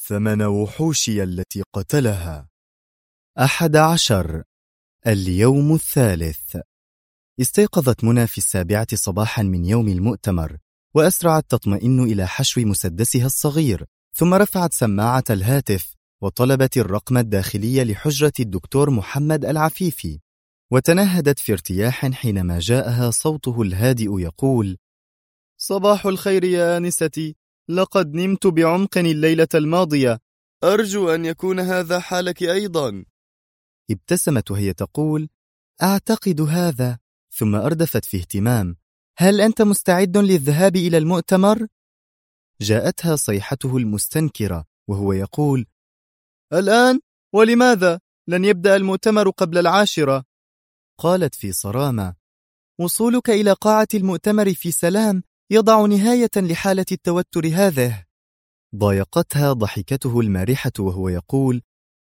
[SPEAKER 2] ثمن وحوشي التي قتلها. 11. اليوم الثالث. استيقظت منى في 7 صباحا من يوم المؤتمر، وأسرعت تطمئن إلى حشو مسدسها الصغير، ثم رفعت سماعة الهاتف وطلبت الرقم الداخلي لحجرة الدكتور محمد العفيفي، وتنهدت في ارتياح حينما جاءها صوته الهادئ يقول:
[SPEAKER 1] صباح الخير يا آنستي، لقد نمت بعمق الليلة الماضية، أرجو أن يكون هذا حالك أيضا.
[SPEAKER 2] ابتسمت وهي تقول: أعتقد هذا، ثم أردفت في اهتمام: هل أنت مستعد للذهاب إلى المؤتمر؟ جاءتها صيحته المستنكرة وهو يقول:
[SPEAKER 1] الآن؟ ولماذا؟ لن يبدأ المؤتمر قبل 10.
[SPEAKER 2] قالت في صرامة: وصولك إلى قاعة المؤتمر في سلام يضع نهاية لحالة التوتر هذه. ضايقتها ضحكته المارحة وهو يقول: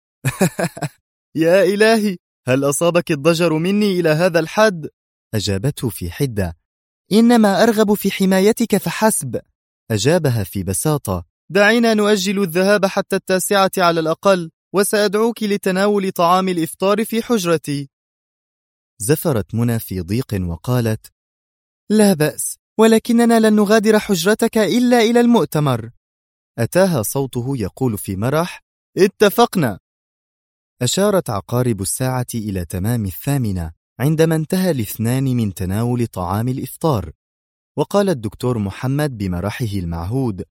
[SPEAKER 1] يا إلهي، هل أصابك الضجر مني إلى هذا الحد؟
[SPEAKER 2] أجابته في حدة: إنما أرغب في حمايتك فحسب. أجابها في بساطة:
[SPEAKER 1] دعينا نؤجل الذهاب حتى 9 على الأقل، وسأدعوك لتناول طعام الإفطار في حجرتي.
[SPEAKER 2] زفرت منى في ضيق وقالت: لا بأس، ولكننا لن نغادر حجرتك إلا إلى المؤتمر. أتاها صوته يقول في مرح:
[SPEAKER 1] اتفقنا.
[SPEAKER 2] أشارت عقارب الساعة إلى تمام 8 عندما انتهى الاثنان من تناول طعام الإفطار، وقال الدكتور محمد بمرحه المعهود: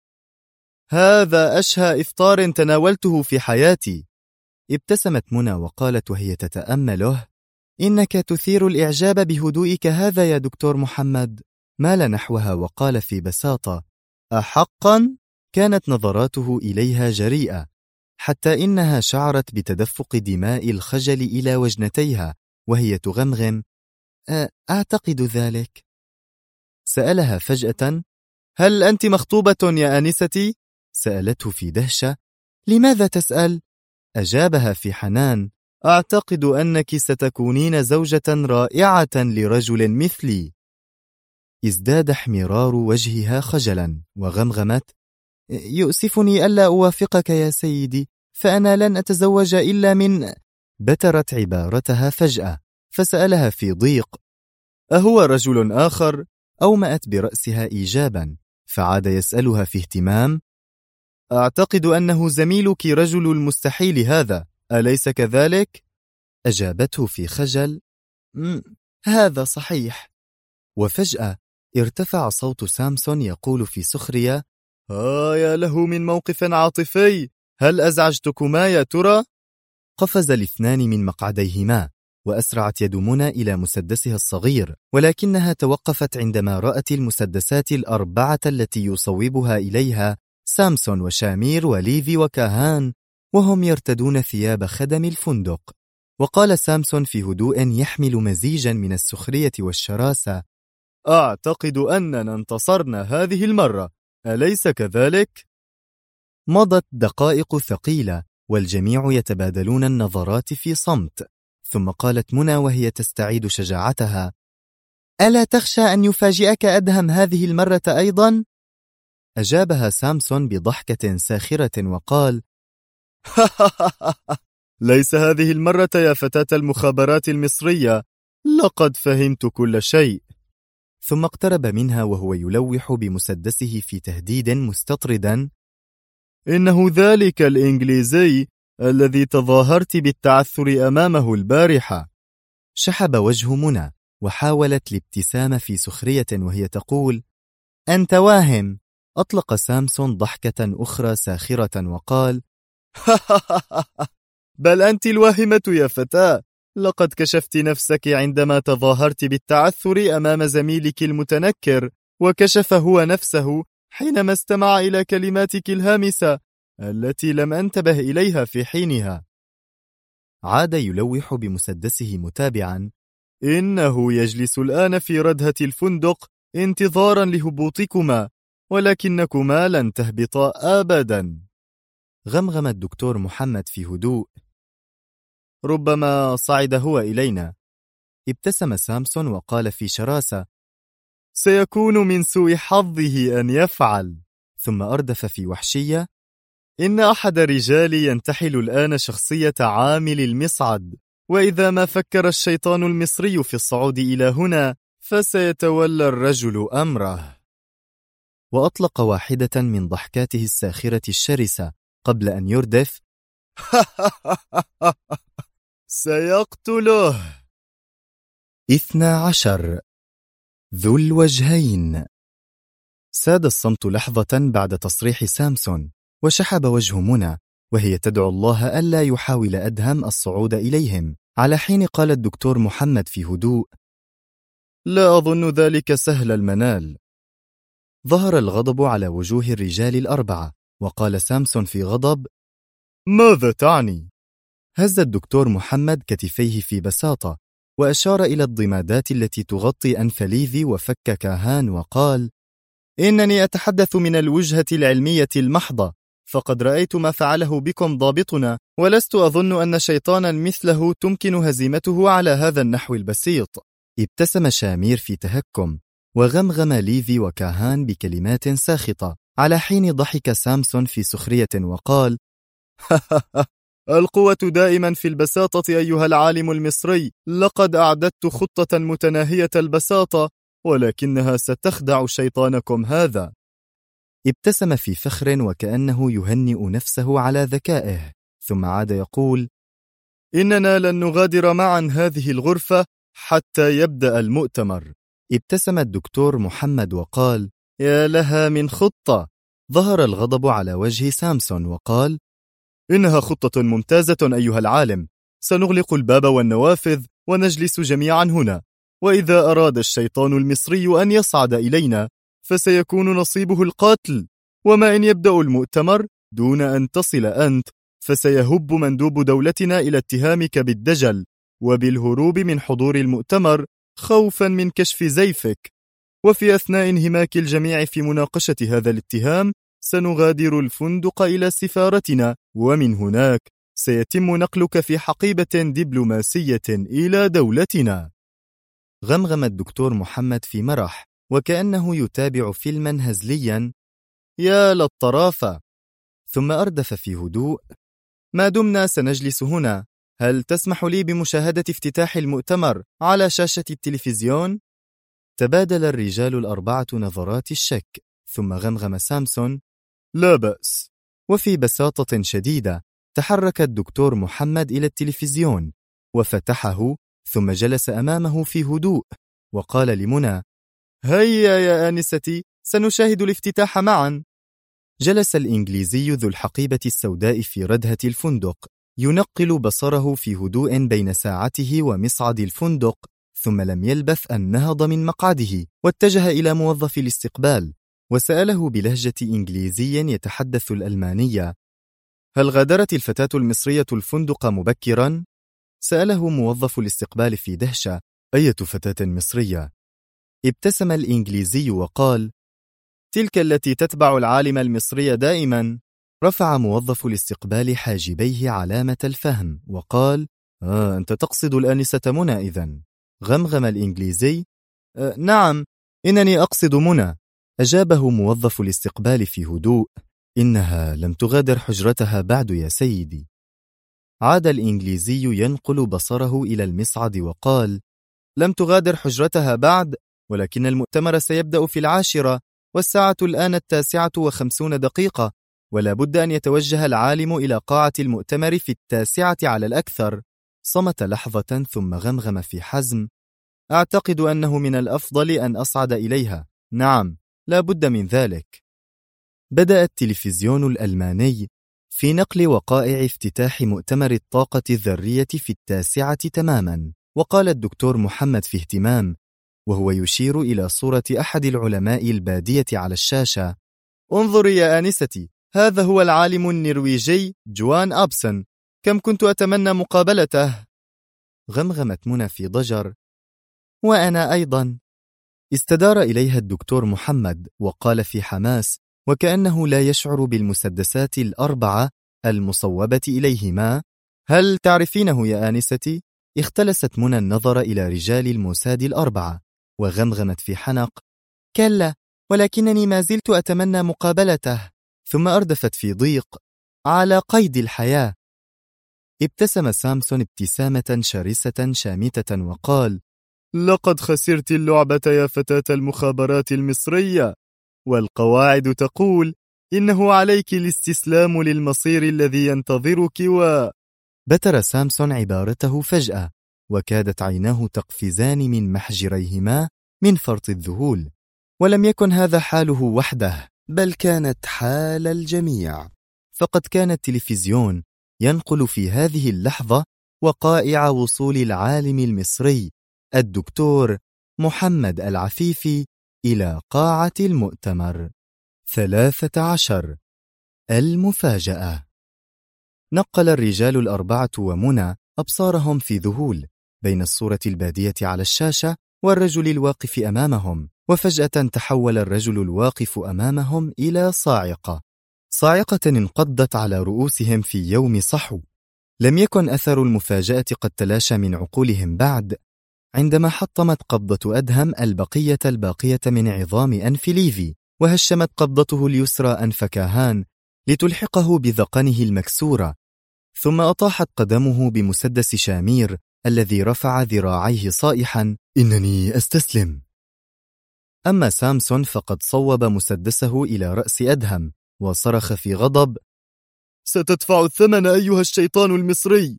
[SPEAKER 1] هذا أشهى إفطار تناولته في حياتي.
[SPEAKER 2] ابتسمت منى وقالت وهي تتأمله: إنك تثير الإعجاب بهدوئك هذا يا دكتور محمد. مال نحوها وقال في بساطة:
[SPEAKER 1] أحقا؟
[SPEAKER 2] كانت نظراته إليها جريئة، حتى إنها شعرت بتدفق دماء الخجل إلى وجنتيها وهي تغمغم: أعتقد ذلك. سألها فجأة:
[SPEAKER 1] هل أنت مخطوبة يا آنستي؟
[SPEAKER 2] سألته في دهشة: لماذا تسأل؟ أجابها في حنان:
[SPEAKER 1] أعتقد أنك ستكونين زوجة رائعة لرجل مثلي.
[SPEAKER 2] ازداد احمرار وجهها خجلا وغمغمت: يؤسفني ألا أوافقك يا سيدي، فأنا لن أتزوج إلا من... بترت عبارتها فجأة، فسألها في ضيق:
[SPEAKER 1] أهو رجل آخر؟
[SPEAKER 2] أومأت برأسها إيجابا، فعاد يسألها في اهتمام:
[SPEAKER 1] أعتقد أنه زميلك رجل المستحيل هذا، أليس كذلك؟
[SPEAKER 2] أجابته في خجل: هذا صحيح. وفجأة ارتفع صوت سامسون يقول في سخرية:
[SPEAKER 1] يا له من موقف عاطفي، هل أزعجتكما يا ترى؟
[SPEAKER 2] قفز الاثنان من مقعديهما، وأسرعت يد منى إلى مسدسها الصغير، ولكنها توقفت عندما رأت المسدسات 4 التي يصوبها إليها سامسون وشامير وليفي وكاهان وهم يرتدون ثياب خدم الفندق. وقال سامسون في هدوء يحمل مزيجا من السخرية والشراسة:
[SPEAKER 1] أعتقد أننا انتصرنا هذه المرة، أليس كذلك؟
[SPEAKER 2] مضت دقائق ثقيلة والجميع يتبادلون النظرات في صمت، ثم قالت منى وهي تستعيد شجاعتها: ألا تخشى أن يفاجئك أدهم هذه المرة أيضا؟ أجابها سامسون بضحكة ساخرة وقال:
[SPEAKER 1] ليس هذه المرة يا فتاة المخابرات المصرية، لقد فهمت كل شيء.
[SPEAKER 2] ثم اقترب منها وهو يلوح بمسدسه في تهديد مستطردا:
[SPEAKER 1] إنه ذلك الإنجليزي الذي تظاهرت بالتعثر أمامه البارحة.
[SPEAKER 2] شحب وجه منى وحاولت الابتسام في سخرية وهي تقول: أنت واهم. أطلق سامسون ضحكة أخرى ساخرة وقال:
[SPEAKER 1] بل أنت الواهمة يا فتاة، لقد كشفت نفسك عندما تظاهرت بالتعثر أمام زميلك المتنكر، وكشف هو نفسه حينما استمع إلى كلماتك الهامسة التي لم أنتبه إليها في حينها.
[SPEAKER 2] عاد يلوح بمسدسه متابعا:
[SPEAKER 1] إنه يجلس الآن في ردهة الفندق انتظارا لهبوطكما، ولكنكما لن تهبطا أبدا.
[SPEAKER 2] غمغم الدكتور محمد في هدوء:
[SPEAKER 1] ربما صعد هو إلينا.
[SPEAKER 2] ابتسم سامسون وقال في شراسة:
[SPEAKER 1] سيكون من سوء حظه أن يفعل.
[SPEAKER 2] ثم أردف في وحشية: إن أحد رجالي ينتحل الآن شخصية عامل المصعد، وإذا ما فكر الشيطان المصري في الصعود إلى هنا فسيتولى الرجل أمره. وأطلق واحدة من ضحكاته الساخرة الشرسة قبل أن يردف: سيقتله. 12. ذو الوجهين. ساد الصمت لحظة بعد تصريح سامسون، وشحب وجه منى وهي تدعو الله ألا يحاول أدهم الصعود إليهم، على حين قال الدكتور محمد في هدوء: لا أظن ذلك سهل المنال. ظهر الغضب على وجوه الرجال الأربعة، وقال سامسون في غضب: ماذا تعني؟ هز الدكتور محمد كتفيه في بساطة، وأشار إلى الضمادات التي تغطي أنف ليفي وفك كاهان، وقال: إنني أتحدث من الوجهة العلمية المحضة، فقد رأيت ما فعله بكم ضابطنا، ولست أظن أن شيطانا مثله تمكن هزيمته على هذا النحو البسيط. ابتسم شامير في تهكم، وغمغم ليفي وكاهان بكلمات ساخطة، على حين ضحك سامسون في سخرية وقال: القوة دائما في البساطة أيها العالم المصري، لقد أعددت خطة متناهية البساطة، ولكنها ستخدع شيطانكم هذا. ابتسم في فخر وكأنه يهنئ نفسه على ذكائه، ثم عاد يقول: إننا لن نغادر معا هذه الغرفة حتى يبدأ المؤتمر. ابتسم الدكتور محمد وقال: يا لها من خطة. ظهر الغضب على وجه سامسون وقال: إنها خطة ممتازة أيها العالم، سنغلق الباب والنوافذ ونجلس جميعا هنا، وإذا أراد الشيطان المصري أن يصعد إلينا فسيكون نصيبه القتل، وما إن يبدأ المؤتمر دون أن تصل أنت فسيهب مندوب دولتنا إلى اتهامك بالدجل وبالهروب من حضور المؤتمر خوفا من كشف زيفك، وفي أثناء انهماك الجميع في مناقشة هذا الاتهام سنغادر الفندق إلى سفارتنا، ومن هناك سيتم نقلك في حقيبة دبلوماسية إلى دولتنا. غمغم الدكتور محمد في مرح، وكأنه يتابع فيلما هزليا: يا للطرافة. ثم أردف في هدوء: ما دمنا سنجلس هنا، هل تسمح لي بمشاهدة افتتاح المؤتمر على شاشة التلفزيون؟ تبادل الرجال الأربعة نظرات الشك، ثم غمغم سامسون: لا بأس. وفي بساطة شديدة تحرك الدكتور محمد إلى التلفزيون وفتحه، ثم جلس أمامه في هدوء، وقال لمنى: هيا يا آنستي، سنشاهد الافتتاح معا. جلس الإنجليزي ذو الحقيبة السوداء في ردهة الفندق، ينقل بصره في هدوء بين ساعته ومصعد الفندق، ثم لم يلبث أن نهض من مقعده واتجه إلى موظف الاستقبال، وسأله بلهجة إنجليزي يتحدث الألمانية: هل غادرت الفتاة المصرية الفندق مبكرا؟ سأله موظف الاستقبال في دهشة: أية فتاة مصرية؟ ابتسم الإنجليزي وقال: تلك التي تتبع العالم المصري دائما. رفع موظف الاستقبال حاجبيه علامة الفهم وقال: أنت تقصد الآنسة منى إذن؟ غمغم الإنجليزي: نعم، إنني أقصد منى. أجابه موظف الاستقبال في هدوء: إنها لم تغادر حجرتها بعد يا سيدي. عاد الإنجليزي ينقل بصره إلى المصعد وقال: لم تغادر حجرتها بعد، ولكن المؤتمر سيبدأ في 10، والساعة الآن 9:50، ولا بد أن يتوجه العالم إلى قاعة المؤتمر في 9 على الأكثر. صمت لحظة ثم غمغم في حزم: أعتقد أنه من الأفضل أن أصعد إليها. نعم، لا بد من ذلك. بدأ التلفزيون الألماني في نقل وقائع افتتاح مؤتمر الطاقة الذرية في 9 تماما، وقال الدكتور محمد في اهتمام وهو يشير إلى صورة أحد العلماء البادية على الشاشة: انظري يا آنستي، هذا هو العالم النرويجي جوان أبسن، كم كنت أتمنى مقابلته. غمغمت منى في ضجر: وأنا أيضا. استدار إليها الدكتور محمد وقال في حماس وكأنه لا يشعر بالمسدسات ال4 المصوبة إليهما: هل تعرفينه يا آنستي؟ اختلست منى النظر إلى رجال الموساد ال4 وغمغمت في حنق: كلا، ولكنني ما زلت أتمنى مقابلته. ثم أردفت في ضيق: على قيد الحياة. ابتسم سامسون ابتسامة شرسة شامتة وقال:
[SPEAKER 1] لقد خسرت اللعبة يا فتاة المخابرات المصرية، والقواعد تقول إنه عليك الاستسلام للمصير الذي ينتظرك.
[SPEAKER 2] بتر سامسون عبارته فجأة، وكادت عيناه تقفزان من محجريهما من فرط الذهول. ولم يكن هذا حاله وحده، بل كانت حال الجميع، فقد كان التلفزيون ينقل في هذه اللحظة وقائع وصول العالم المصري الدكتور محمد العفيفي إلى قاعة المؤتمر. 13. المفاجأة. نقل الرجال الأربعة ومنى أبصارهم في ذهول بين الصورة البادية على الشاشة والرجل الواقف أمامهم، وفجأة تحول الرجل الواقف أمامهم إلى صاعقة انقضت على رؤوسهم في يوم صحو. لم يكن أثر المفاجأة قد تلاشى من عقولهم بعد، عندما حطمت قبضة أدهم الباقية من عظام أنف ليفي، وهشمت قبضته اليسرى أنف كاهان لتلحقه بذقنه المكسورة، ثم أطاحت قدمه بمسدس شامير الذي رفع ذراعيه صائحا: إنني أستسلم. أما سامسون فقد صوب مسدسه إلى رأس أدهم وصرخ في غضب:
[SPEAKER 1] ستدفع الثمن أيها الشيطان المصري.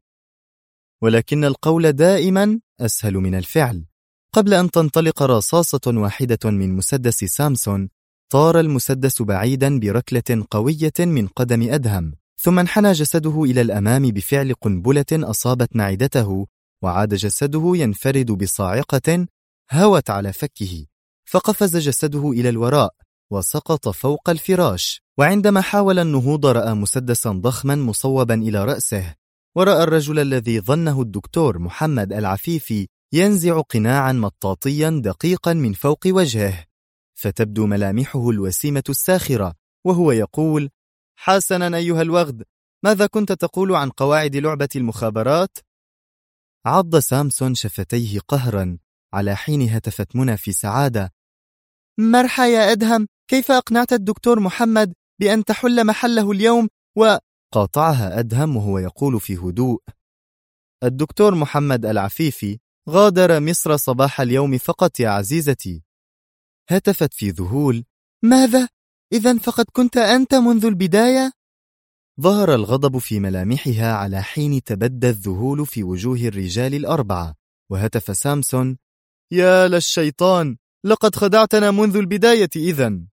[SPEAKER 2] ولكن القول دائما أسهل من الفعل. قبل أن تنطلق رصاصة واحدة من مسدس سامسون، طار المسدس بعيدا بركلة قوية من قدم أدهم، ثم انحنى جسده إلى الأمام بفعل قنبلة أصابت معدته، وعاد جسده ينفرد بصاعقة هوت على فكه، فقفز جسده إلى الوراء وسقط فوق الفراش. وعندما حاول النهوض رأى مسدسا ضخما مصوبا إلى رأسه، ورأى الرجل الذي ظنه الدكتور محمد العفيفي ينزع قناعا مطاطيا دقيقا من فوق وجهه، فتبدو ملامحه الوسيمة الساخرة وهو يقول: حسنا أيها الوغد، ماذا كنت تقول عن قواعد لعبة المخابرات؟ عض سامسون شفتيه قهرا، على حين هتفت منى في سعادة: مرحى يا أدهم، كيف أقنعت الدكتور محمد بأن تحل محله اليوم؟ وقاطعها أدهم وهو يقول في هدوء: الدكتور محمد العفيفي غادر مصر صباح اليوم فقط يا عزيزتي. هتفت في ذهول: ماذا؟ إذن فقد كنت أنت منذ البداية؟ ظهر الغضب في ملامحها على حين تبدى الذهول في وجوه الرجال الأربعة، وهتف سامسون:
[SPEAKER 1] يا للشيطان، لقد خدعتنا منذ البداية إذن.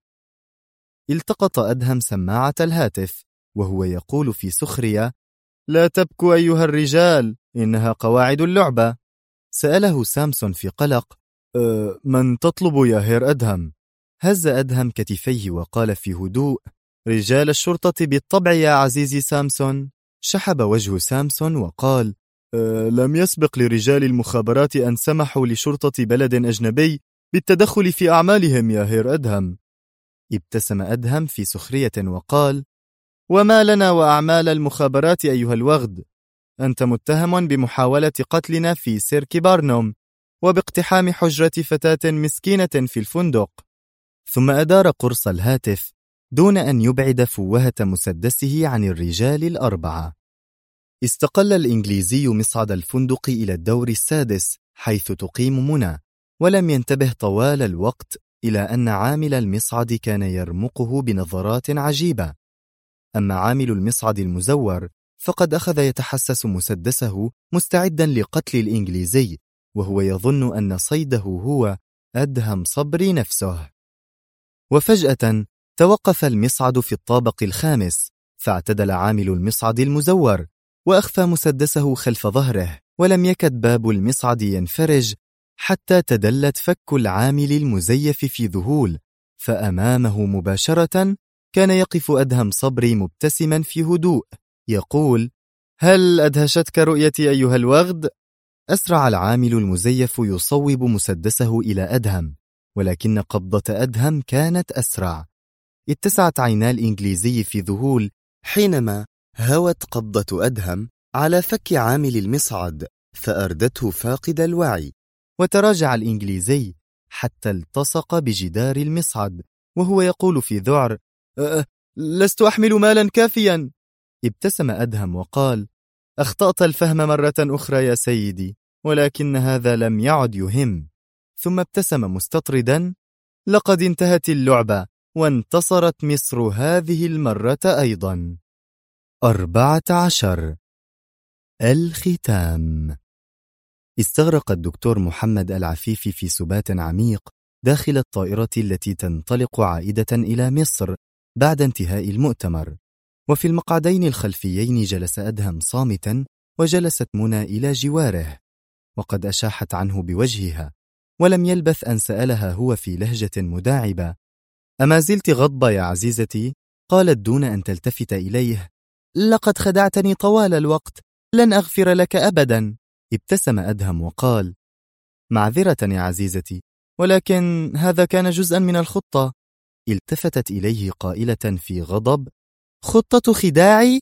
[SPEAKER 2] التقط أدهم سماعة الهاتف وهو يقول في سخرية:
[SPEAKER 1] لا تبكوا أيها الرجال، إنها قواعد اللعبة.
[SPEAKER 2] سأله سامسون في قلق:
[SPEAKER 1] من تطلب يا هير أدهم؟
[SPEAKER 2] هز أدهم كتفيه وقال في هدوء:
[SPEAKER 1] رجال الشرطة بالطبع يا عزيزي سامسون.
[SPEAKER 2] شحب وجه سامسون وقال:
[SPEAKER 1] لم يسبق لرجال المخابرات أن سمحوا لشرطة بلد أجنبي بالتدخل في أعمالهم يا هير أدهم.
[SPEAKER 2] ابتسم أدهم في سخرية وقال:
[SPEAKER 1] وما لنا وأعمال المخابرات أيها الوغد؟ أنت متهم بمحاولة قتلنا في سيرك بارنوم، وباقتحام حجرة فتاة مسكينة في الفندق.
[SPEAKER 2] ثم أدار قرص الهاتف دون أن يبعد فوهة مسدسه عن الرجال الأربعة. استقل الإنجليزي مصعد الفندق إلى الدور السادس حيث تقيم منى، ولم ينتبه طوال الوقت إلى أن عامل المصعد كان يرمقه بنظرات عجيبة. أما عامل المصعد المزور فقد أخذ يتحسس مسدسه مستعدا لقتل الإنجليزي، وهو يظن أن صيده هو أدهم صبري نفسه. وفجأة توقف المصعد في الطابق الخامس، فاعتدل عامل المصعد المزور وأخفى مسدسه خلف ظهره، ولم يكد باب المصعد ينفرج حتى تدلت فك العامل المزيف في ذهول، فأمامه مباشرة كان يقف أدهم صبري مبتسما في هدوء يقول:
[SPEAKER 1] هل أدهشتك رؤيتي أيها الوغد؟
[SPEAKER 2] أسرع العامل المزيف يصوب مسدسه إلى أدهم، ولكن قبضة أدهم كانت أسرع. اتسعت عينا الإنجليزي في ذهول حينما هوت قبضة أدهم على فك عامل المصعد فأردته فاقد الوعي، وتراجع الإنجليزي حتى التصق بجدار المصعد وهو يقول في ذعر:
[SPEAKER 1] لست أحمل مالا كافيا.
[SPEAKER 2] ابتسم أدهم وقال: أخطأت الفهم مرة أخرى يا سيدي، ولكن هذا لم يعد يهم. ثم ابتسم مستطردا: لقد انتهت اللعبة، وانتصرت مصر هذه المرة أيضا. 14. الختام. استغرق الدكتور محمد العفيفي في سبات عميق داخل الطائرة التي تنطلق عائدة إلى مصر بعد انتهاء المؤتمر، وفي المقعدين الخلفيين جلس أدهم صامتا، وجلست منى إلى جواره وقد أشاحت عنه بوجهها، ولم يلبث أن سألها هو في لهجة مداعبة: أما زلت غضبة يا عزيزتي؟ قالت دون أن تلتفت إليه: لقد خدعتني طوال الوقت، لن أغفر لك أبدا. ابتسم أدهم وقال: معذرة يا عزيزتي، ولكن هذا كان جزءا من الخطة. التفتت إليه قائلة في غضب: خطة خداعي؟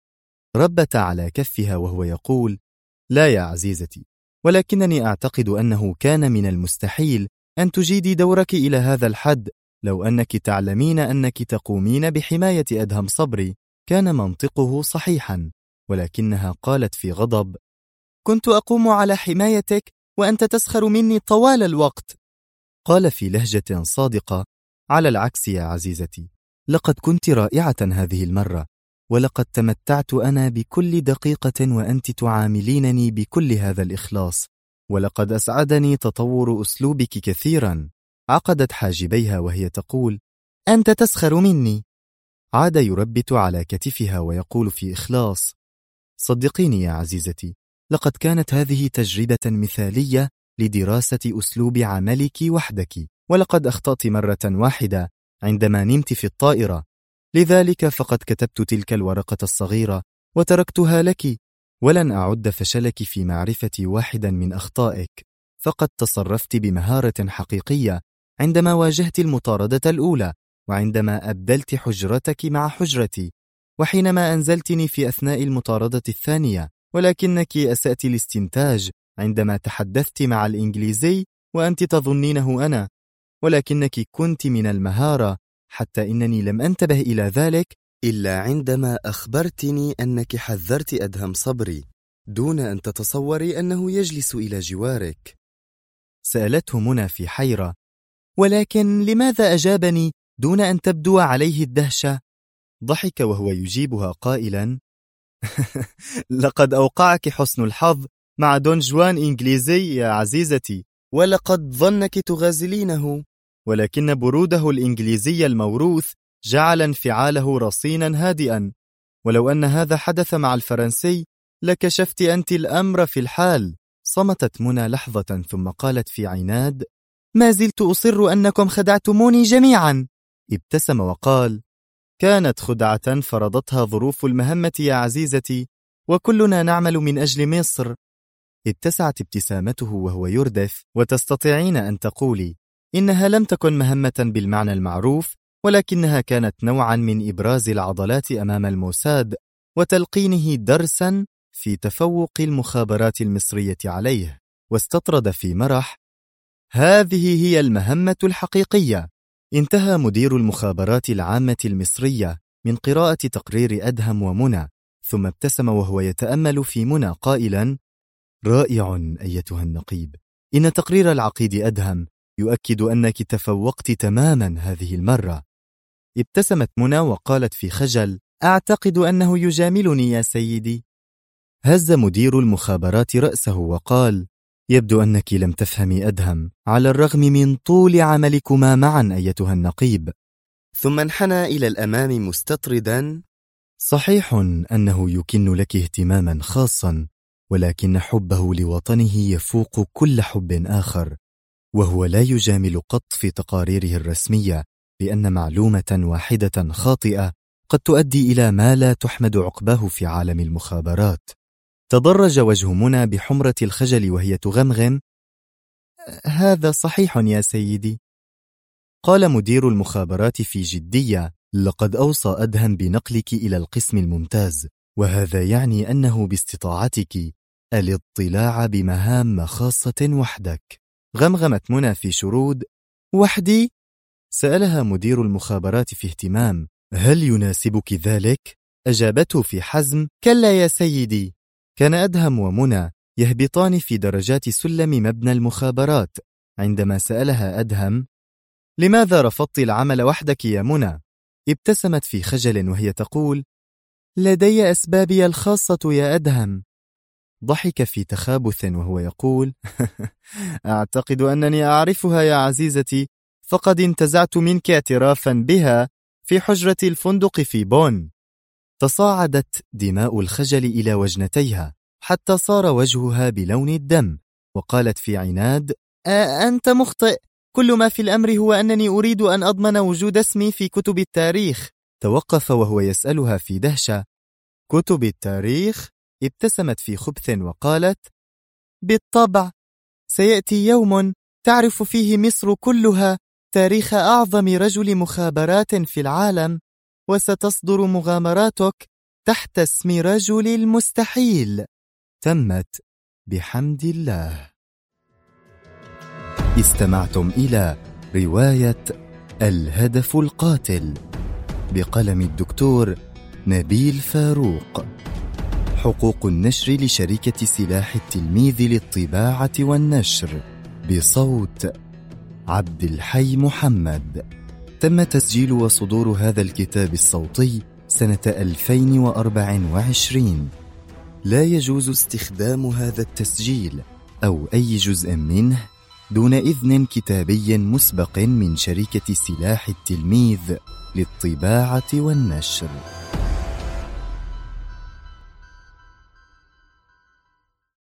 [SPEAKER 2] ربت على كفها وهو يقول: لا يا عزيزتي، ولكنني أعتقد أنه كان من المستحيل أن تجيدي دورك إلى هذا الحد لو أنك تعلمين أنك تقومين بحماية أدهم صبري. كان منطقه صحيحا، ولكنها قالت في غضب: كنت أقوم على حمايتك وأنت تسخر مني طوال الوقت. قال في لهجة صادقة: على العكس يا عزيزتي، لقد كنت رائعة هذه المرة، ولقد تمتعت أنا بكل دقيقة وأنت تعاملينني بكل هذا الإخلاص، ولقد أسعدني تطور أسلوبك كثيرا. عقدت حاجبيها وهي تقول: أنت تسخر مني. عاد يربت على كتفها ويقول في إخلاص: صدقيني يا عزيزتي، لقد كانت هذه تجربة مثالية لدراسة أسلوب عملك وحدك، ولقد أخطأت مرة واحدة عندما نمت في الطائرة، لذلك فقد كتبت تلك الورقة الصغيرة وتركتها لك، ولن أعد فشلك في معرفة واحدا من أخطائك، فقد تصرفت بمهارة حقيقية عندما واجهت المطاردة الأولى، وعندما أبدلت حجرتك مع حجرتي، وحينما أنزلتني في أثناء المطاردة الثانية، ولكنك أسأت الاستنتاج عندما تحدثت مع الإنجليزي وأنت تظنينه أنا، ولكنك كنت من المهارة، حتى إنني لم أنتبه إلى ذلك إلا عندما أخبرتني أنك حذرت أدهم صبري دون أن تتصوري أنه يجلس إلى جوارك. سألته منى في حيرة: ولكن لماذا أجابني دون أن تبدو عليه الدهشة؟ ضحك وهو يجيبها قائلا: لقد أوقعك حسن الحظ مع دون جوان إنجليزي يا عزيزتي، ولقد ظنك تغازلينه، ولكن بروده الإنجليزي الموروث جعل انفعاله رصينا هادئا، ولو أن هذا حدث مع الفرنسي لكشفت أنت الأمر في الحال. صمتت منى لحظة ثم قالت في عناد: ما زلت أصر أنكم خدعتموني جميعا. ابتسم وقال: كانت خدعة فرضتها ظروف المهمة يا عزيزتي، وكلنا نعمل من أجل مصر. اتسعت ابتسامته وهو يردف: وتستطيعين أن تقولي إنها لم تكن مهمة بالمعنى المعروف، ولكنها كانت نوعا من إبراز العضلات أمام الموساد وتلقينه درسا في تفوق المخابرات المصرية عليه. واستطرد في مرح: هذه هي المهمة الحقيقية. انتهى مدير المخابرات العامة المصرية من قراءة تقرير أدهم ومنى، ثم ابتسم وهو يتأمل في منى قائلا: رائع أيتها النقيب، إن تقرير العقيد أدهم يؤكد أنك تفوقت تماما هذه المرة. ابتسمت منى وقالت في خجل: أعتقد أنه يجاملني يا سيدي. هز مدير المخابرات رأسه وقال: يبدو أنك لم تفهمي أدهم على الرغم من طول عملكما معا أيتها النقيب. ثم انحنى إلى الأمام مستطردا: صحيح أنه يكن لك اهتماما خاصا، ولكن حبه لوطنه يفوق كل حب آخر، وهو لا يجامل قط في تقاريره الرسمية، لأن معلومة واحدة خاطئة قد تؤدي إلى ما لا تحمد عقباه في عالم المخابرات. تضرج وجه منى بحمرة الخجل وهي تغمغم: هذا صحيح يا سيدي. قال مدير المخابرات في جدية: لقد أوصى أدهم بنقلك إلى القسم الممتاز، وهذا يعني أنه باستطاعتك الاطلاع بمهام خاصة وحدك. غمغمت منى في شرود: وحدي؟ سألها مدير المخابرات في اهتمام: هل يناسبك ذلك؟ أجابته في حزم: كلا يا سيدي. كان أدهم ومنى يهبطان في درجات سلم مبنى المخابرات عندما سألها أدهم: لماذا رفضت العمل وحدك يا منى؟ ابتسمت في خجل وهي تقول: لدي أسبابي الخاصة يا أدهم. ضحك في تخابث وهو يقول: أعتقد أنني أعرفها يا عزيزتي، فقد انتزعت منك اعترافا بها في حجرة الفندق في بون. تصاعدت دماء الخجل إلى وجنتيها حتى صار وجهها بلون الدم، وقالت في عناد: أنت مخطئ، كل ما في الأمر هو أنني أريد أن أضمن وجود اسمي في كتب التاريخ. توقف وهو يسألها في دهشة: كتب التاريخ؟ ابتسمت في خبث وقالت: بالطبع، سيأتي يوم تعرف فيه مصر كلها تاريخ أعظم رجل مخابرات في العالم، وستصدر مغامراتك تحت اسم رجل المستحيل. تمت بحمد الله. استمعتم إلى رواية الهدف القاتل بقلم الدكتور نبيل فاروق. حقوق النشر لشركة سلاح التلميذ للطباعة والنشر، بصوت عبد الحي محمد. تم تسجيل وصدور هذا الكتاب الصوتي سنة 2024. لا يجوز استخدام هذا التسجيل أو أي جزء منه دون إذن كتابي مسبق من شركة سلاح التلميذ للطباعة والنشر.